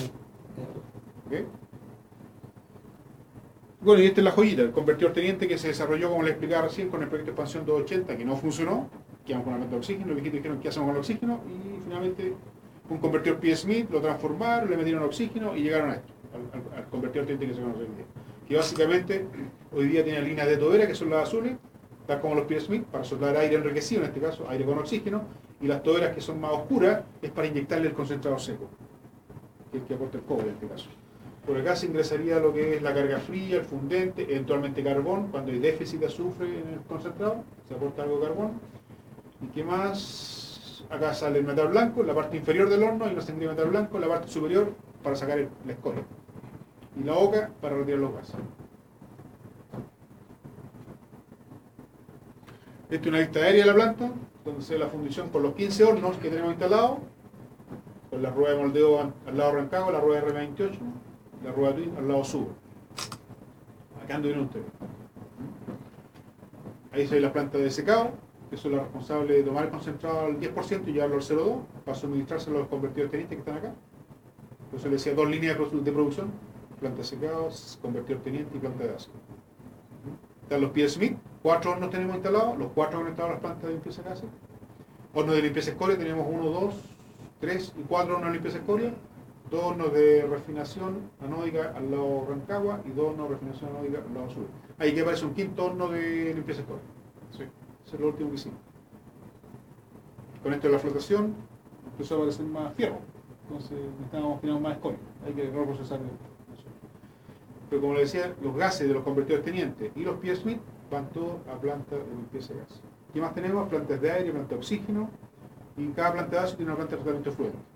[SPEAKER 1] ¿Ok? Bueno, y esta es la joyita, el convertidor teniente que se desarrolló, como les explicaba recién, con el proyecto de expansión doscientos ochenta, que no funcionó, quedamos con la planta de oxígeno, los viejitos dijeron qué hacemos con el oxígeno, y finalmente un convertidor P. Smith, lo transformaron, le metieron oxígeno y llegaron a esto, al, al- al convertidor teniente que se conoce hoy día. Que básicamente hoy día tiene líneas de tobera, que son las azules, tal como los P. Smith, para soltar aire enriquecido, en este caso aire con oxígeno, y las toberas que son más oscuras es para inyectarle el concentrado seco, que es el que aporta el cobre en este caso. Por acá se ingresaría lo que es la carga fría, el fundente, eventualmente carbón, cuando hay déficit de azufre en el concentrado, se aporta algo de carbón. ¿Y qué más? Acá sale el metal blanco, en la parte inferior del horno hay una sangría de metal blanco, en la parte superior para sacar el- la escoria. Y la boca para retirar los gases. Esta es una vista aérea de la planta, donde se ve la fundición con los quince hornos que tenemos instalados, con la rueda de moldeo al al lado Rancagua, la rueda R veintiocho, la rueda Twin al lado sur. Acá anduvieron ustedes. Ahí se ve la planta de secado, que son las responsables de tomar el concentrado al diez por ciento y llevarlo al cero punto dos para suministrárselo a los convertidores tenientes que están acá. Entonces le decía dos líneas de produ- de producción, planta de secado, convertidor teniente y planta de ácido. Están los P. Smith, cuatro hornos tenemos instalados, los cuatro conectados a las plantas de limpieza de gases. Hornos de limpieza escoria tenemos uno, dos, tres y cuatro hornos de limpieza escoria, dos hornos de refinación anódica al lado Rancagua y dos hornos de refinación anódica al lado sur. Ahí que aparece un quinto horno de limpieza escoria. Sí, eso es lo último que hicimos. Con esto de la flotación empezó a aparecer más fierro, entonces necesitábamos tener más escoria, hay que reprocesar eso. Pero como le decía, los gases de los convertidores tenientes y los P. Smith van todos a plantas de limpieza de gases. ¿Qué más tenemos? Plantas de aire, plantas de oxígeno, y cada planta de ácido tiene una planta de tratamiento de fluidos.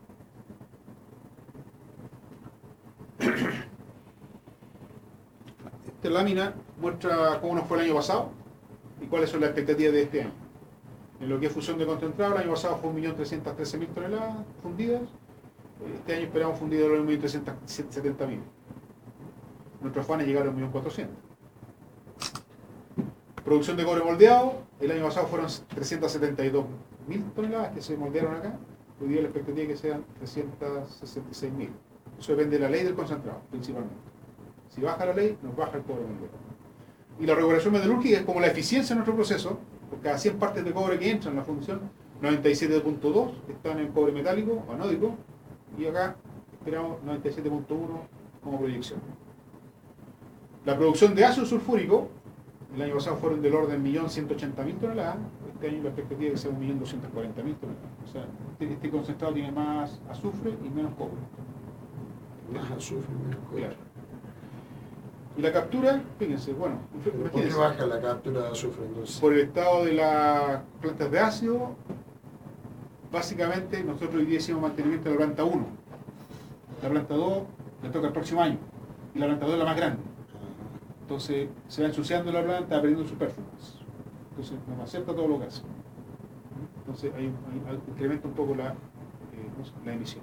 [SPEAKER 1] Esta lámina muestra cómo nos fue el año pasado y cuáles son las expectativas de este año. En lo que es fusión de concentrado, el año pasado fue un millón trescientas trece mil toneladas fundidas, este año esperamos fundido un millón trescientos setenta mil. Nuestros afanes llegaron a un millón cuatrocientos mil. Producción de cobre moldeado, el año pasado fueron trescientas setenta y dos mil toneladas que se moldearon acá, hoy día la expectativa es que sean trescientas sesenta y seis mil. Eso depende de la ley del concentrado, principalmente. Si baja la ley, nos baja el cobre moldeado. Y la regulación metalúrgica es como la eficiencia de nuestro proceso, por cada cien partes de cobre que entran en la función, noventa y siete punto dos están en cobre metálico o anódico, y acá esperamos noventa y siete punto uno como proyección. La producción de ácido sulfúrico el año pasado fueron del orden de un millón ciento ochenta mil toneladas, este año la expectativa es que sea un millón doscientos cuarenta mil toneladas. O sea, este, este concentrado tiene más azufre y menos cobre.
[SPEAKER 3] Más azufre, menos cobre.
[SPEAKER 1] Claro. Y la captura, fíjense, bueno,
[SPEAKER 3] ¿Por qué
[SPEAKER 1] imagínense,
[SPEAKER 3] baja la captura de azufre entonces?
[SPEAKER 1] por el estado de las plantas de ácido, básicamente nosotros hoy día hicimos mantenimiento de la planta uno. La planta dos le toca el próximo año. Y la planta dos es la más grande. Entonces se va ensuciando la planta, va perdiendo su performance. Entonces no acepta todo lo que hace. Entonces hay, hay, hay, incrementa un poco la, eh, la emisión.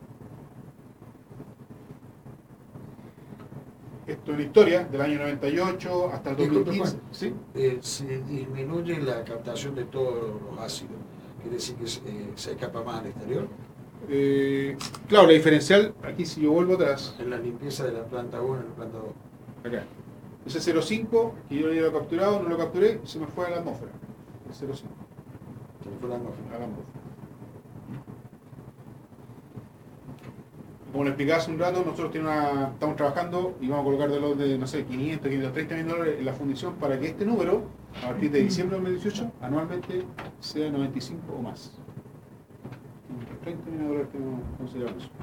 [SPEAKER 1] Esto en la historia, del año noventa y ocho hasta el dos mil quince.
[SPEAKER 3] Disculpe,
[SPEAKER 1] ¿Sí?
[SPEAKER 3] Eh, se disminuye la captación de todos los ácidos. ¿Quiere decir que eh, se escapa más al exterior?
[SPEAKER 1] Eh, claro, la diferencial, aquí si yo vuelvo atrás,
[SPEAKER 3] En la limpieza de la planta uno y la planta dos.
[SPEAKER 1] acá. Ese cero coma cinco, que yo lo había capturado, no lo capturé, se me fue a la atmósfera. El cero coma cinco,
[SPEAKER 3] Se le fue la atmósfera.
[SPEAKER 1] a la atmósfera. Como le explicaba hace un rato, nosotros tenemos una, estamos trabajando y vamos a colocar de los de, no sé, quinientos, quinientos treinta mil dólares en la fundición para que este número, a partir de diciembre de dos mil dieciocho, anualmente sea noventa y cinco o más. quinientos treinta mil dólares tenemos considerado eso.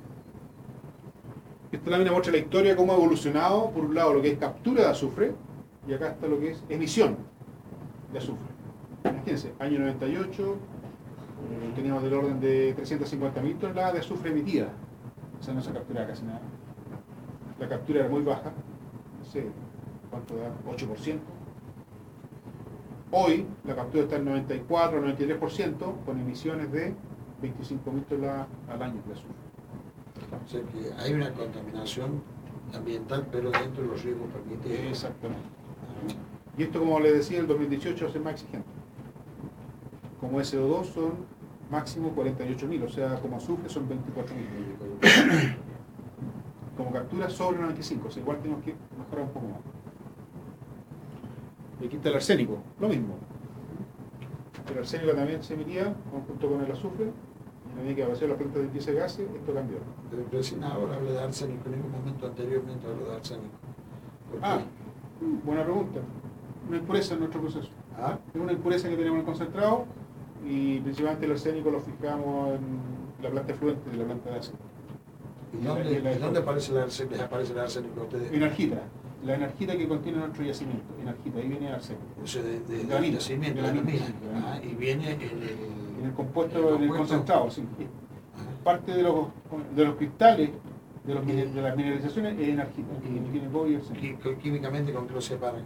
[SPEAKER 1] Esta lámina muestra la historia, cómo ha evolucionado, por un lado, lo que es captura de azufre, y acá está lo que es emisión de azufre. Imagínense, año noventa y ocho, eh, teníamos del orden de trescientas cincuenta mil toneladas de azufre emitida. O sea, no se capturaba casi nada. La captura era muy baja, no sé cuánto da, ocho por ciento. Hoy la captura está en noventa y cuatro, noventa y tres por ciento, con emisiones de veinticinco mil toneladas al año de azufre.
[SPEAKER 3] O sea que hay una contaminación ambiental, pero dentro de los riesgos permitidos.
[SPEAKER 1] Exactamente. Y esto, como les decía, el dos mil dieciocho va a ser más exigente. Como S O dos son máximo cuarenta y ocho mil, o sea, como azufre son veinticuatro mil. Como captura sobre noventa y cinco, o sea, igual tenemos que mejorar un poco más. Y aquí está el arsénico, lo mismo. El arsénico también se emitía junto con el azufre, y a medida que apareció la planta de limpieza de gases, esto cambió.
[SPEAKER 3] Pero recién ahora habla de arsénico, en ningún momento anteriormente habló de arsénico. ¿Por qué?
[SPEAKER 1] Ah, buena pregunta. Una impureza en nuestro proceso.
[SPEAKER 3] ¿Ah?
[SPEAKER 1] Es una impureza que tenemos en el concentrado y principalmente el arsénico lo fijamos en la planta efluente de la planta de ácido.
[SPEAKER 3] ¿Y dónde,
[SPEAKER 1] Y la-
[SPEAKER 3] ¿y dónde aparece el arsénico, les aparece el arsénico a ustedes?
[SPEAKER 1] Enargita, la enargita que contiene nuestro yacimiento. Enargita, ahí viene el arsénico.
[SPEAKER 3] O sea, de, de,
[SPEAKER 1] De la
[SPEAKER 3] del
[SPEAKER 1] mina,
[SPEAKER 3] yacimiento,
[SPEAKER 1] de la
[SPEAKER 3] de la
[SPEAKER 1] mina,
[SPEAKER 3] mina.
[SPEAKER 1] sí, de la mina.
[SPEAKER 3] Ah, y viene en el,
[SPEAKER 1] En el compuesto,
[SPEAKER 3] el
[SPEAKER 1] en el
[SPEAKER 3] compuesto.
[SPEAKER 1] concentrado, sí.
[SPEAKER 3] Ah,
[SPEAKER 1] Parte de los, de los cristales, de, los, mine- de las mineralizaciones, es enargita, que tiene cobre y arsénico.
[SPEAKER 3] quí- químicamente, ¿con qué lo separan?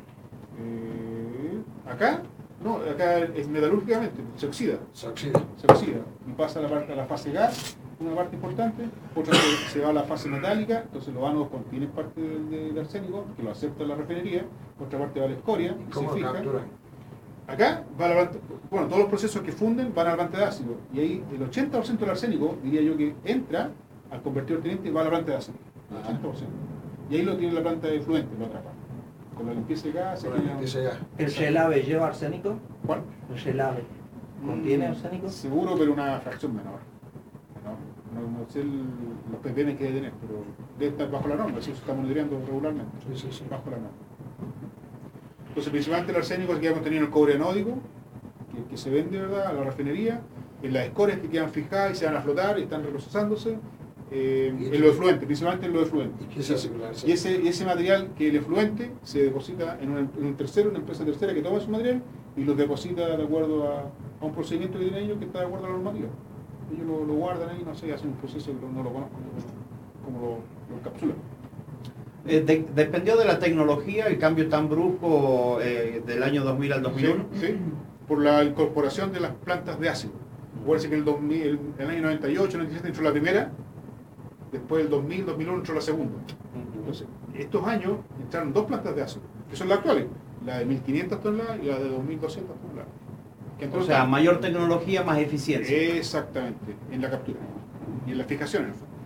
[SPEAKER 1] Eh, acá, no, acá es metalúrgicamente, se oxida.
[SPEAKER 3] Se oxida.
[SPEAKER 1] se oxida y pasa a la, parte, a la fase gas, una parte importante, otra se, se va a la fase metálica, entonces los ánodos contienen parte del, del arsénico, que lo acepta la refinería, otra parte va a la escoria,
[SPEAKER 3] ¿Y
[SPEAKER 1] y
[SPEAKER 3] cómo
[SPEAKER 1] se
[SPEAKER 3] lo
[SPEAKER 1] fija.
[SPEAKER 3] capturan?
[SPEAKER 1] Acá va a la planta, bueno, todos los procesos que funden van a la planta de ácido, y ahí el ochenta por ciento del arsénico, diría yo que entra al convertidor teniente y va a la planta de ácido, el
[SPEAKER 3] Ajá.
[SPEAKER 1] ochenta por ciento. Y ahí lo tiene la planta de fluente, lo atrapa. Con la limpieza de gas, se
[SPEAKER 3] Con la
[SPEAKER 1] genera-
[SPEAKER 3] limpieza de gas.
[SPEAKER 9] ¿El gelave lleva arsénico?
[SPEAKER 1] ¿Cuál?
[SPEAKER 9] ¿El gelave contiene
[SPEAKER 1] Mm,
[SPEAKER 9] arsénico?
[SPEAKER 1] Seguro, pero una fracción menor. menor. No, no sé el- los ppm que debe tener, pero debe estar bajo la norma, eso se está monitoreando regularmente.
[SPEAKER 3] Sí, sí, sí.
[SPEAKER 1] Bajo la norma. Entonces, principalmente el arsénico que queda contenido en el cobre anódico, que, que se vende, ¿verdad?, a la refinería, en las escorias que quedan fijadas y se van a flotar y están reprocesándose, eh,
[SPEAKER 3] ¿Y
[SPEAKER 1] en lo efluente, principalmente en lo efluente.
[SPEAKER 3] ¿Y qué se hace con el
[SPEAKER 1] Y
[SPEAKER 3] arsénico?
[SPEAKER 1] ese, y ese material que el efluente se deposita en un, en un tercero, una empresa tercera que toma su material y lo deposita de acuerdo a, a un procedimiento que tienen ellos que está de acuerdo a la normativa. Ellos lo, lo guardan ahí, no sé, hacen un proceso que no lo conozco, como lo, lo encapsulan.
[SPEAKER 4] Eh, de- dependió de la tecnología, el cambio tan brusco eh, del año dos mil al dos mil uno.
[SPEAKER 1] Sí, sí, por la incorporación de las plantas de ácido. Acuérdense que en el, dos mil, el, el año noventa y ocho, noventa y siete entró la primera, después el dos mil, dos mil uno entró la segunda. Entonces, estos años entraron dos plantas de ácido, que son las actuales, la de mil quinientas toneladas y la de dos mil doscientas toneladas. Que
[SPEAKER 4] O
[SPEAKER 1] entonces-
[SPEAKER 4] sea, mayor tecnología, más eficiencia.
[SPEAKER 1] Exactamente, en la captura y en la fijación en el fondo.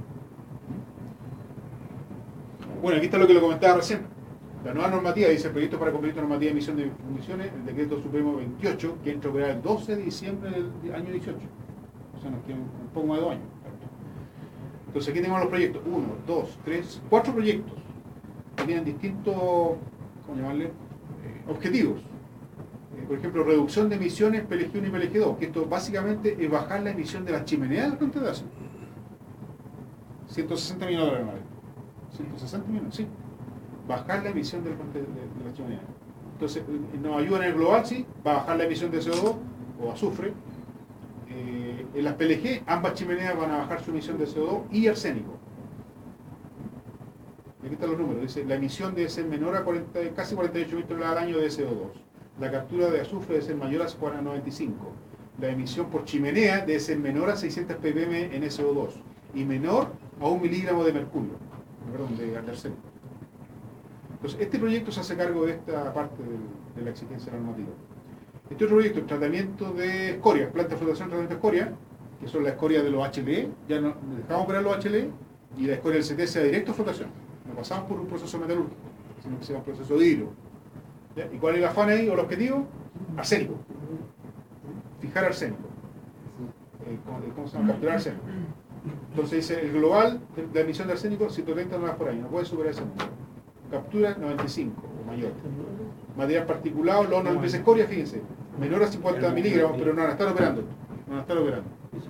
[SPEAKER 1] Bueno, aquí está lo que lo comentaba recién. La nueva normativa dice el proyecto para cumplir la normativa de emisión de emisiones, el decreto supremo veintiocho, que entra a operar el doce de diciembre del año dieciocho. O sea, nos quedan un poco más de dos años. Entonces aquí tenemos los proyectos, uno, dos, tres, cuatro proyectos que tienen distintos, ¿cómo llamarle? Eh, objetivos. Eh, por ejemplo, reducción de emisiones P L G uno y P L G dos, que esto básicamente es bajar la emisión de las chimeneas del Puente Dacio. ciento sesenta millones de dólares anuales. ciento sesenta millones, sí. Bajar la emisión del puente de, de las chimeneas. Entonces, nos ayuda en el global, sí, va a bajar la emisión de C O dos o azufre. Eh, en las P L G, ambas chimeneas van a bajar su emisión de C O dos y arsénico. Aquí están los números. Dice, la emisión debe ser menor a cuarenta, casi cuarenta y ocho mil toneladas al año de C O dos. La captura de azufre debe ser mayor a noventa y cinco. La emisión por chimenea debe ser menor a seiscientos ppm en S O dos y menor a un miligramo de mercurio, perdón, de arsénico. Entonces, este proyecto se hace cargo de esta parte del, de la exigencia normativa. Este otro proyecto, el tratamiento de escoria, planta de flotación, tratamiento de escoria, que son la escoria de los H L E, ya no dejamos operar los H L E, y la escoria del C T sea directo a flotación. No pasamos por un proceso metalúrgico, sino que sea un proceso de hilo. ¿Ya? ¿Y cuál es el afán ahí o el objetivo? Arsénico. Fijar arsénico. Eh, ¿cómo, ¿Cómo se llama? Capturar arsénico. Entonces dice, el global de la emisión de arsénico, ciento treinta toneladas por año, no puede superar ese número. Captura noventa y cinco o mayor. Material particulado, los hornos de escoria, fíjense, menor a cincuenta miligramos, pero no van a estar operando. No van a estar operando.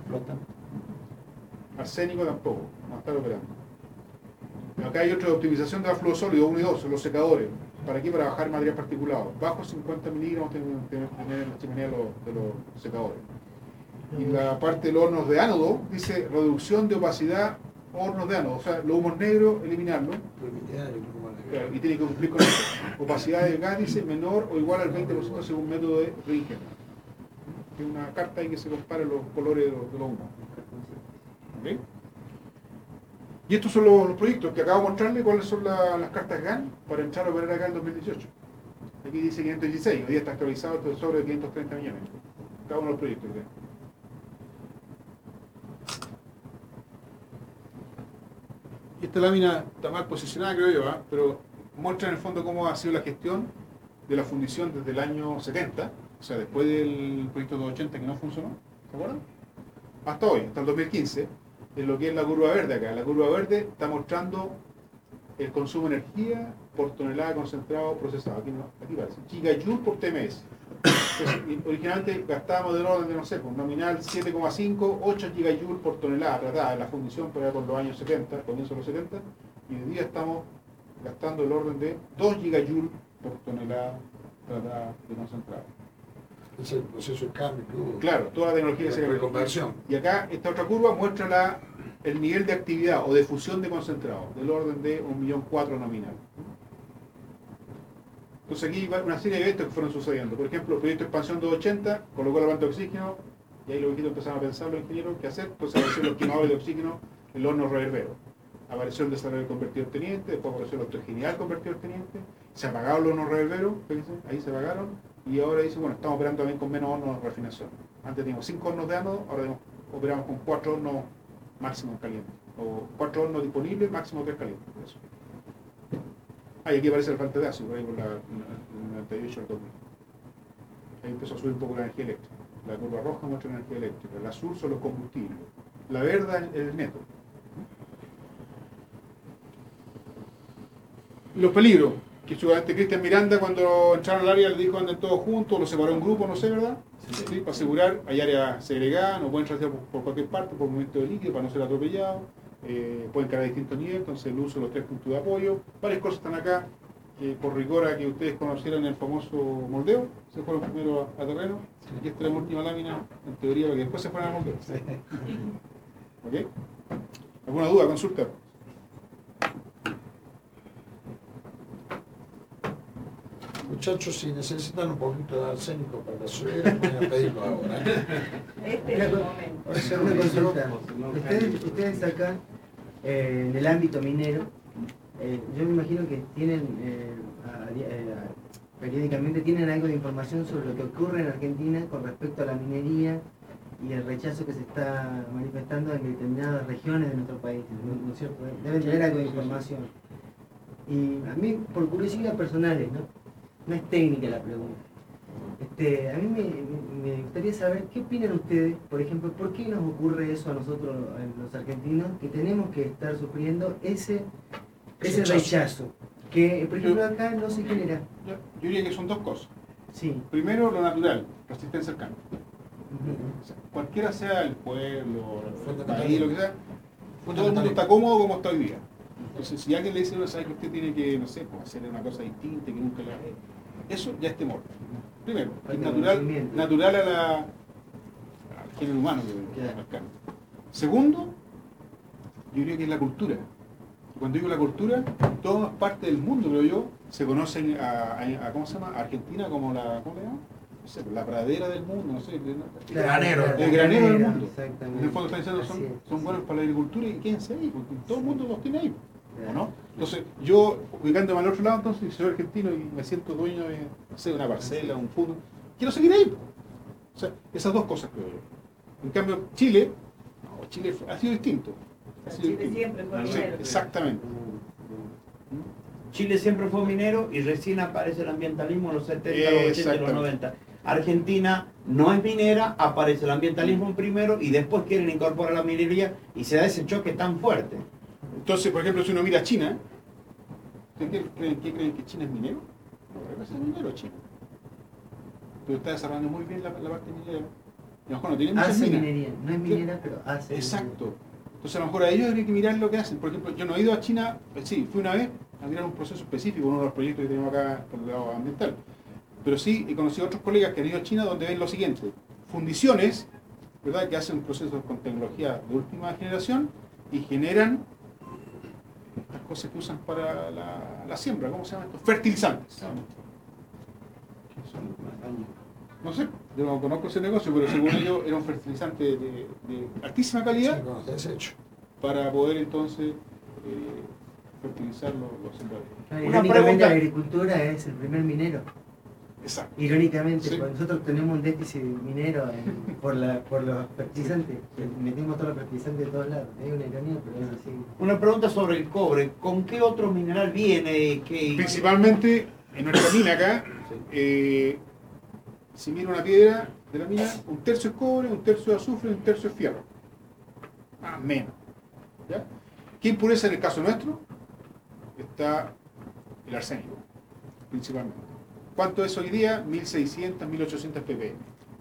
[SPEAKER 1] Arsénico tampoco, no van a estar operando. Acá hay otra optimización de la flujo sólido, uno y dos, los secadores. ¿Para qué? Para bajar material particulado. Bajo cincuenta miligramos tienen que tener la chimenea de los, de los secadores. Y la parte de los hornos de ánodo dice reducción de opacidad, hornos de ánodo, o sea, los humos negros, eliminarlo. Claro, y tiene que cumplir con eso. Opacidad del gas dice menor o igual al veinte por ciento según método de Ringen. Que es una carta ahí que se compara los colores de los, de los humos. ¿Okay? Y estos son los, los proyectos que acabo de mostrarles cuáles son la, las cartas G A N para entrar a operar acá en dos mil dieciocho. Aquí dice quinientos dieciséis, hoy día está actualizado esto sobre quinientos treinta millones. Cada uno de los proyectos. ¿Okay? Y esta lámina está mal posicionada, creo yo, ¿eh? Pero muestra en el fondo cómo ha sido la gestión de la fundición desde el año setenta, o sea, después del proyecto doscientos ochenta que no funcionó, ¿se acuerdan? Hasta hoy, hasta el dos mil quince, en lo que es la curva verde acá. La curva verde está mostrando el consumo de energía por tonelada de concentrado procesado. Aquí, no, aquí parece, gigajoule por T M S. Entonces, originalmente gastábamos del orden de, no sé, con nominal siete coma cinco, ocho gigajoule por tonelada tratada en la fundición por, por los años setenta, comienzo de los setenta, y hoy día estamos gastando el orden de dos gigajoule por tonelada tratada de concentrado.
[SPEAKER 3] Es el proceso de cambio que hubo.
[SPEAKER 1] Claro, toda la tecnología
[SPEAKER 3] de reconversión.
[SPEAKER 1] Y acá esta otra curva muestra la, el nivel de actividad o de fusión de concentrado, del orden de un millón cuatro nominal. Entonces aquí hay una serie de eventos que fueron sucediendo. Por ejemplo, el proyecto de expansión doscientos ochenta colocó la planta de oxígeno y ahí los viejitos empezaron a pensar los ingenieros qué hacer. Entonces aparecieron los quemadores de oxígeno, el horno reverbero. Apareció el desarrollo del convertidor teniente, después apareció el octogenial convertidor teniente, se apagaron los hornos reverberos, ahí se apagaron, y ahora dice, bueno, estamos operando también con menos hornos de refinación. Antes teníamos cinco hornos de ánodo, ahora tenemos, operamos con cuatro hornos máximos calientes, o cuatro hornos disponibles, máximo tres calientes. Eso. Ah, y aquí aparece el falta de ácido, por ahí por la, el noventa y ocho al dos mil. Ahí empezó a subir un poco la energía eléctrica. La curva roja muestra la energía eléctrica, el azul son los combustibles, la verde es el neto. Los peligros, que seguramente Cristian Miranda cuando entraron al área le dijo anden todos juntos, los separó en grupo, no sé, ¿verdad? Sí. ¿Sí? Para asegurar, hay áreas segregadas, no pueden transitar por, por cualquier parte, por movimiento de líquido, para no ser atropellados, eh, pueden caer a distintos niveles, entonces el uso de los tres puntos de apoyo, varias cosas están acá, eh, por rigor a que ustedes conocieran el famoso moldeo, se fueron primero a, a terreno, y esta es la última lámina, en teoría, para que después se fueran a moldeo. ¿Ok? ¿Alguna duda? Consulta.
[SPEAKER 3] Muchachos, si necesitan un poquito de arsénico para la suegra, pueden pedirlo ahora.
[SPEAKER 2] Este es el momento.
[SPEAKER 6] Hacer una consulta. Ustedes, ustedes acá, eh, en el ámbito minero, eh, yo me imagino que tienen, eh, a, eh, a, periódicamente tienen algo de información sobre lo que ocurre en Argentina con respecto a la minería y el rechazo que se está manifestando en determinadas regiones de nuestro país, ¿no, ¿no es cierto? Deben tener algo de información. Y a mí, por curiosidad personales, ¿no? No es técnica la pregunta. Este, a mí me, me gustaría saber qué opinan ustedes, por ejemplo, por qué nos ocurre eso a nosotros, los argentinos, que tenemos que estar sufriendo ese, ese rechazo. Que, por ejemplo, acá no se genera.
[SPEAKER 1] Yo, yo diría que son dos cosas.
[SPEAKER 6] Sí.
[SPEAKER 1] Primero, lo natural, resistencia al cambio.
[SPEAKER 6] Ujú.
[SPEAKER 1] O sea, cualquiera sea el pueblo, el
[SPEAKER 3] Fundamental.
[SPEAKER 1] país, lo que sea, todo el mundo está cómodo como está hoy día. Entonces, si alguien le dice, no, sabe que usted tiene que, no sé, pues, hacer una cosa distinta, que nunca la... Eso ya es temor. Primero, es
[SPEAKER 6] Falta
[SPEAKER 1] natural,
[SPEAKER 6] conocimiento.
[SPEAKER 1] natural a la, al género humano, que-
[SPEAKER 6] Claro.
[SPEAKER 1] al cambio. Segundo, yo diría que es la cultura. Cuando digo la cultura, en todas partes del mundo, creo yo, se conocen a, a- a- ¿cómo se llama? A Argentina como la, ¿cómo le llaman? No sé, la pradera del mundo, no sé.
[SPEAKER 3] Granero.
[SPEAKER 1] El granero del mundo.
[SPEAKER 6] Exactamente.
[SPEAKER 1] En el fondo están diciendo
[SPEAKER 6] Así
[SPEAKER 1] son,
[SPEAKER 6] es,
[SPEAKER 1] son
[SPEAKER 6] así
[SPEAKER 1] buenos
[SPEAKER 6] es.
[SPEAKER 1] para la agricultura y quédense ahí, porque todo el mundo los tiene ahí, ¿o
[SPEAKER 6] Claro.
[SPEAKER 1] no? Entonces, yo, ubicándome al otro lado, entonces, si soy argentino y me siento dueño de, no sé, una parcela, un fútbol, quiero seguir ahí. O sea, esas dos cosas creo yo. En cambio, Chile, no, Chile fue- ha sido distinto. Ha sido
[SPEAKER 2] Chile
[SPEAKER 1] distinto.
[SPEAKER 2] siempre fue
[SPEAKER 1] Sí,
[SPEAKER 2] minero.
[SPEAKER 1] exactamente.
[SPEAKER 4] Chile siempre fue minero y recién aparece el ambientalismo en los setenta, los ochenta y los
[SPEAKER 1] Exactamente.
[SPEAKER 4] noventa. Argentina no es minera, aparece el ambientalismo primero y después quieren incorporar la minería y se da ese choque tan fuerte.
[SPEAKER 1] Entonces, por ejemplo, si uno mira a China, ¿qué qué creen, qué creen que China es minero? No, es minero China. Pero está desarrollando muy bien la, la parte minera. Y a lo mejor no tiene muchas
[SPEAKER 6] Hace
[SPEAKER 1] minas.
[SPEAKER 6] minería. No es minera, pero hace.
[SPEAKER 1] Exacto. Entonces a lo mejor a ellos habría que mirar lo que hacen. Por ejemplo, yo no he ido a China, eh, sí, fui una vez a mirar un proceso específico, uno de los proyectos que tenemos acá por el lado ambiental. Pero sí he conocido a otros colegas que han ido a China donde ven lo siguiente. Fundiciones, ¿verdad? Que hacen procesos con tecnología de última generación y generan estas cosas que usan para la, la siembra. ¿Cómo se llama esto? Fertilizantes. No sé, yo no conozco ese negocio, pero según ellos era un fertilizante de, de altísima calidad
[SPEAKER 3] Sí, con los desechos.
[SPEAKER 1] para poder entonces eh, fertilizar los, los sembrados.
[SPEAKER 6] Ah,
[SPEAKER 4] Una
[SPEAKER 6] Irónicamente
[SPEAKER 4] pregunta.
[SPEAKER 6] la agricultura es el primer minero.
[SPEAKER 1] Exacto.
[SPEAKER 6] Irónicamente,
[SPEAKER 1] Sí.
[SPEAKER 6] porque nosotros tenemos un déficit minero en- por, la, por los fertilizantes. Metimos todos los fertilizantes de todos lados. Es una ironía, pero es así.
[SPEAKER 4] Una pregunta sobre el cobre. ¿Con qué otro mineral viene? ¿Qué...
[SPEAKER 1] Principalmente en nuestra mina acá, eh, si mira una piedra de la mina, un tercio es cobre, un tercio es azufre y un tercio es fierro. Más o menos. ¿Ya? ¿Qué impureza en el caso nuestro? Está el arsénico, principalmente. ¿Cuánto es hoy día? mil seiscientos, mil ochocientos ppm.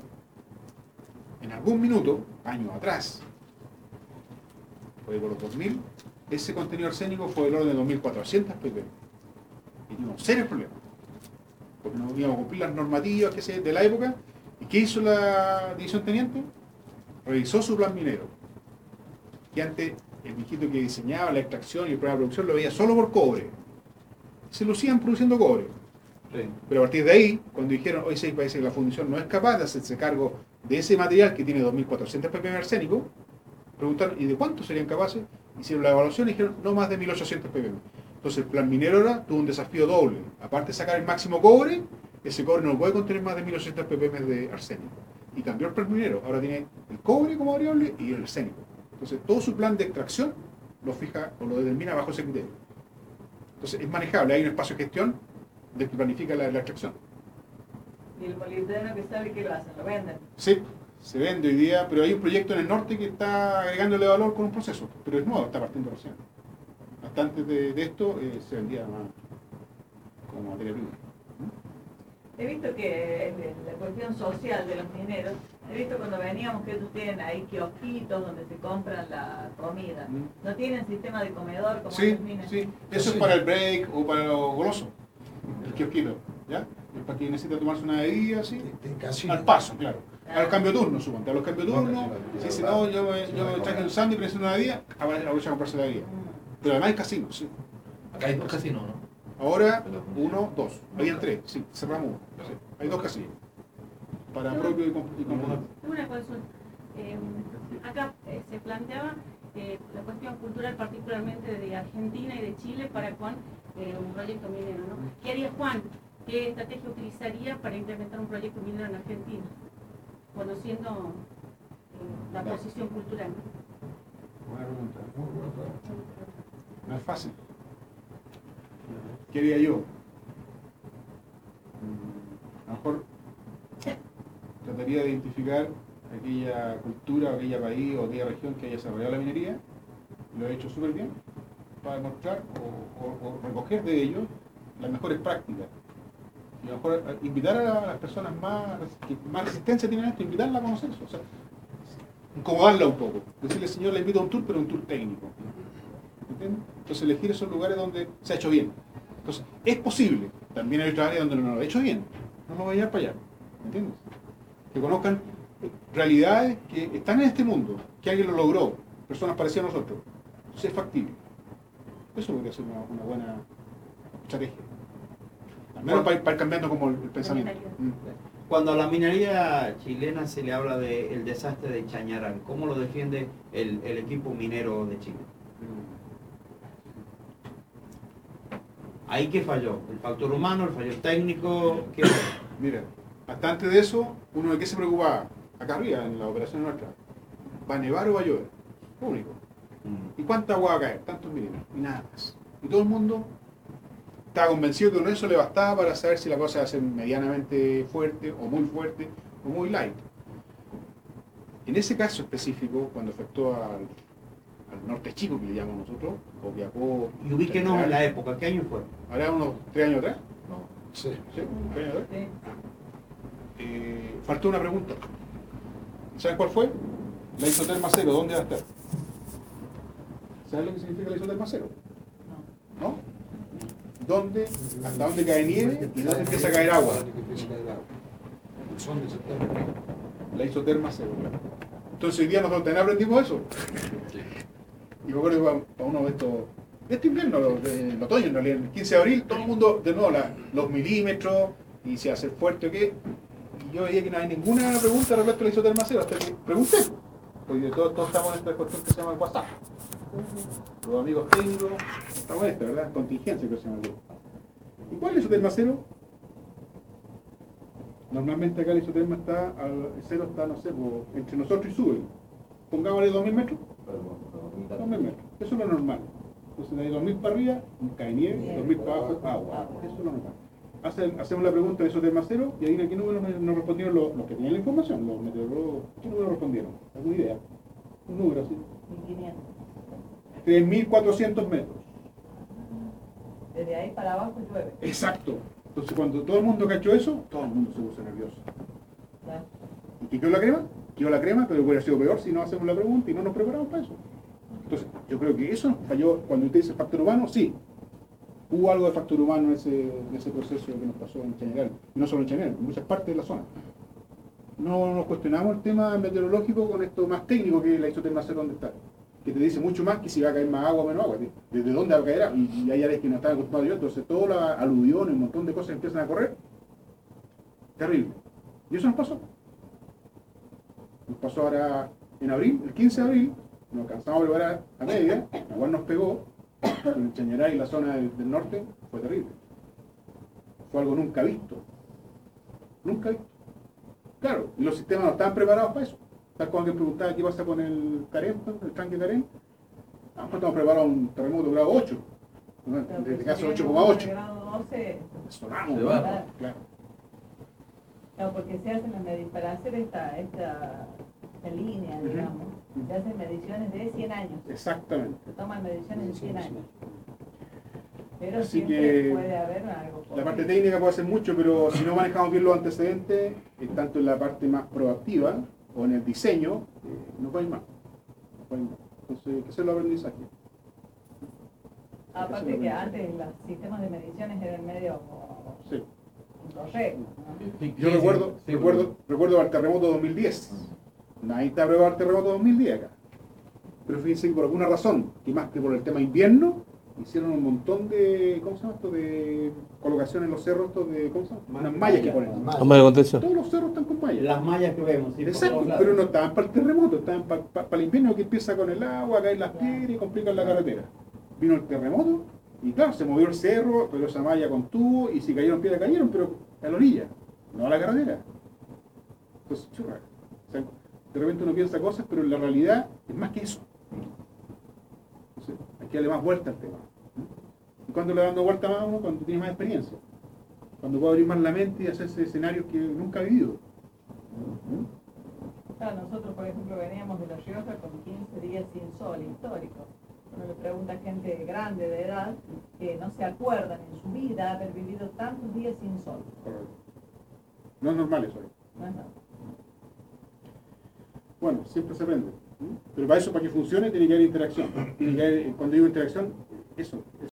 [SPEAKER 1] En algún minuto, años atrás, por ahí por los dos mil, ese contenido arsénico fue del orden de dos mil cuatrocientos ppm. Y tuvimos serios problemas. Porque no íbamos a cumplir las normativas que se, de la época. ¿Y qué hizo la división teniente? Revisó su plan minero. Y antes el viejito que diseñaba la extracción y el programa de producción lo veía solo por cobre. Se lo siguen produciendo cobre. Pero a partir de ahí, cuando dijeron, hoy sí parece que la fundición no es capaz de hacerse cargo de ese material que tiene dos mil cuatrocientos ppm arsénico, preguntaron, ¿y de cuánto serían capaces? Hicieron la evaluación y dijeron, no más de mil ochocientos ppm. Entonces el plan minero ahora tuvo un desafío doble. Aparte de sacar el máximo cobre, ese cobre no puede contener más de mil ochocientos ppm de arsénico. Y cambió el plan minero. Ahora tiene el cobre como variable y el arsénico. Entonces todo su plan de extracción lo fija o lo determina bajo ese criterio. Entonces es manejable, hay un espacio de gestión del que planifica la, la extracción.
[SPEAKER 2] Y el molibdeno que sabe que lo hacen, lo venden.
[SPEAKER 1] Sí, se vende hoy día, pero hay un proyecto en el norte que está agregándole valor con un proceso, pero es nuevo, está partiendo recién. Hasta antes de, de esto eh, se vendía más como materia prima.
[SPEAKER 2] He visto que en la cuestión social de los mineros, he visto cuando veníamos que ellos tienen ahí kiosquitos donde se compran la comida.
[SPEAKER 1] Mm.
[SPEAKER 2] No tienen sistema de comedor como
[SPEAKER 1] Sí,
[SPEAKER 2] las minas.
[SPEAKER 1] sí, eso es para el break o para los golosos, el kiosquito, ¿ya? Es para quien necesita tomarse una bebida, así,
[SPEAKER 3] De casi.
[SPEAKER 1] al paso, claro. A los cambio turno, suponte, a los cambio turno, si dice, no, yo, me- yo me traje un sándwich y necesito una bebida, aprovecha a comprarse la bebida. Pero además hay casinos, sí.
[SPEAKER 7] Acá hay dos casinos, ¿no?
[SPEAKER 1] Ahora, uno, dos. Habían tres, sí, cerramos uno. Sí. Hay dos casinos. Para propio y com- y comunal.
[SPEAKER 10] Una consulta. Eh, acá eh, se planteaba eh, la cuestión cultural particularmente de Argentina y de Chile para con eh, un proyecto minero, ¿no? ¿Qué haría Juan? ¿Qué estrategia utilizaría para implementar un proyecto minero en Argentina? Conociendo eh, la posición cultural.
[SPEAKER 1] Buena pregunta.
[SPEAKER 3] Muy buena pregunta.
[SPEAKER 1] No es fácil. ¿Qué haría yo? Mm, A lo mejor trataría de identificar aquella cultura, o aquella país o aquella región que haya desarrollado la minería, lo he hecho súper bien, para demostrar o, o- o recoger de ellos las mejores prácticas. Y a lo mejor eh, invitar a las personas más que más resistencia tienen a esto, invitarla a conocer eso. O sea, incomodarla un poco. Decirle, señor, le invito a un tour, pero un tour técnico. ¿Entiendes? Entonces elegir esos lugares donde se ha hecho bien. Entonces, es posible. También hay otras áreas donde no lo ha hecho bien. No lo voy a llevar para allá. ¿Entiendes? Que conozcan realidades que están en este mundo, que alguien lo logró, personas parecidas a nosotros. Entonces es factible. Eso podría ser una, una buena estrategia. Al menos para ir, para ir cambiando como el, el pensamiento. Mm.
[SPEAKER 4] Cuando a la minería chilena se le habla del desastre de Chañaral, ¿cómo lo defiende el, el equipo minero de Chile? ¿Ahí qué falló? ¿El factor humano, el fallo técnico? ¿Qué?
[SPEAKER 1] Mira, hasta antes de eso, uno de qué se preocupaba, acá arriba, en la operación nuestra, ¿va a nevar o va a llover? Único. ¿Y cuánta agua va a caer? Tantos milímetros. Y nada más. Y todo el mundo estaba convencido que con eso le bastaba para saber si la cosa iba a ser medianamente fuerte, o muy fuerte, o muy light. En ese caso específico, cuando afectó al, al norte chico, que le llamamos nosotros, Copiapó...
[SPEAKER 4] Y ubíquenos en la época, ¿qué año fue?
[SPEAKER 1] ¿Ahora unos tres años atrás?
[SPEAKER 3] No, sí.
[SPEAKER 1] ¿Sí? ¿Tres años atrás?
[SPEAKER 2] Sí.
[SPEAKER 1] Eh, faltó una pregunta. ¿Saben cuál fue? La isoterma cero, ¿dónde va a estar? ¿Sabes lo que significa la isoterma cero? ¿No? ¿Dónde? ¿Hasta dónde cae nieve y dónde empieza a caer agua?
[SPEAKER 3] Son de septiembre.
[SPEAKER 1] La isoterma cero. Entonces hoy día nosotros también aprendimos eso. Y me acuerdo que para, para uno de estos, de este invierno, de, de otoño en realidad, el quince de abril, todo el mundo, de nuevo, la, los milímetros, y si va a ser fuerte o qué. Y yo veía que no hay ninguna pregunta respecto a la isoterma cero, hasta que pregunté. Porque todos, todos estamos en esta cuestión que se llama el WhatsApp. Los amigos técnicos, estamos en esta, ¿verdad? Contingencia que se llama el grupo. ¿Y cuál es la isoterma cero? Normalmente acá el isoterma está, al, el cero está, no sé, por, entre nosotros y sube. Pongámosle dos mil metros. dos mil metros. Eso es lo normal. Entonces de dos mil para arriba cae nieve, dos mil para abajo agua. Eso es lo normal. Hacen, hacemos la pregunta de isoterma cero y ahí en qué número nos, nos respondieron los, los que tenían la información, los meteorólogos. ¿Qué número respondieron? ¿Alguna idea? Un número así.
[SPEAKER 2] mil quinientos.
[SPEAKER 1] tres mil cuatrocientos metros.
[SPEAKER 2] Desde ahí para abajo llueve.
[SPEAKER 1] Exacto. Entonces cuando todo el mundo cachó eso, todo el mundo se puso nervioso.
[SPEAKER 2] Claro.
[SPEAKER 1] ¿Y qué quedó la crema? Quedó la crema, pero hubiera sido peor si no hacemos la pregunta y no nos preparamos para eso. Entonces, yo creo que eso nos falló. Cuando usted dice factor humano, sí. Hubo algo de factor humano en ese, en ese proceso que nos pasó en general. Y no solo en general, en muchas partes de la zona. No nos cuestionamos el tema meteorológico con esto más técnico que la isoterma cero donde está. Que te dice mucho más que si va a caer más agua o menos agua. Desde dónde va a caer. Y, y hay áreas que no están acostumbrados yo. Entonces, todas las aluviones, un montón de cosas empiezan a correr. Terrible. Y eso nos pasó. Nos pasó ahora en abril, el quince de abril, nos alcanzamos a preparar a media, igual nos pegó, en el Chañaral y la zona del, del norte, fue terrible. Fue algo nunca visto. Nunca visto. Claro, y los sistemas no estaban preparados para eso. Tal como que preguntaba qué pasa con el Carén, el tranque Carén. A lo mejor estamos preparados a un terremoto grado ocho. ¿No? En este caso ocho coma ocho.
[SPEAKER 2] Grado doce.
[SPEAKER 1] Sonamos,
[SPEAKER 7] Se va.
[SPEAKER 1] ¿no? Claro.
[SPEAKER 2] No, porque se hacen las mediciones, para hacer esta, esta, esta línea, digamos, se hacen mediciones de cien años.
[SPEAKER 1] Exactamente.
[SPEAKER 2] Se toman mediciones de cien años. Pero
[SPEAKER 1] Así
[SPEAKER 2] siempre
[SPEAKER 1] que
[SPEAKER 2] puede haber algo. por
[SPEAKER 1] la parte
[SPEAKER 2] ahí.
[SPEAKER 1] técnica puede hacer mucho, pero si no manejamos bien los antecedentes, eh, tanto en la parte más proactiva o en el diseño, eh, no puede ir más. No puede ir más. Entonces, hay que hacer los aprendizajes.
[SPEAKER 2] Aparte que antes los sistemas de mediciones eran medio como
[SPEAKER 1] Sí.
[SPEAKER 2] incorrectos, ¿no?
[SPEAKER 1] Yo recuerdo,
[SPEAKER 7] Sí,
[SPEAKER 1] recuerdo, recuerdo el terremoto dos mil diez. Nadie está preparado el terremoto dos mil diez acá. Pero fíjense que por alguna razón, y más que por el tema invierno, hicieron un montón de, ¿cómo se llama esto? De colocación en los cerros, estos de, ¿cómo se llama? Unas mallas que ponen.
[SPEAKER 8] Toma de contención.
[SPEAKER 1] Todos los cerros están con mallas.
[SPEAKER 4] Las mallas que vemos. ¿sí? Por
[SPEAKER 1] Exacto,
[SPEAKER 4] todos lados.
[SPEAKER 1] pero no estaban para el terremoto, estaban para, para, para el invierno que empieza con el agua, caen las piedras y complican la carretera. Vino el terremoto y claro, se movió el cerro, pero esa malla contuvo y si cayeron piedras cayeron, pero a la orilla, no a la carretera. Entonces, churra. O sea, de repente uno piensa cosas, pero en la realidad es más que eso. Entonces, hay que darle más vuelta al tema. ¿Y cuándo le da dando vuelta más a uno? Cuando tiene más experiencia. Cuando puede abrir más la mente y hacerse escenarios que nunca ha vivido.
[SPEAKER 2] Claro, nosotros, por ejemplo, veníamos de La Rioja con quince días sin sol histórico. uno le pregunta a gente grande de edad que no se acuerdan en su vida haber vivido tantos días sin sol.
[SPEAKER 1] Correcto. No es normal eso.
[SPEAKER 2] No es nada.
[SPEAKER 1] Bueno, siempre se aprende. ¿Mm? Pero para eso, para que funcione, tiene que haber interacción. Tiene que haber, cuando digo interacción, eso.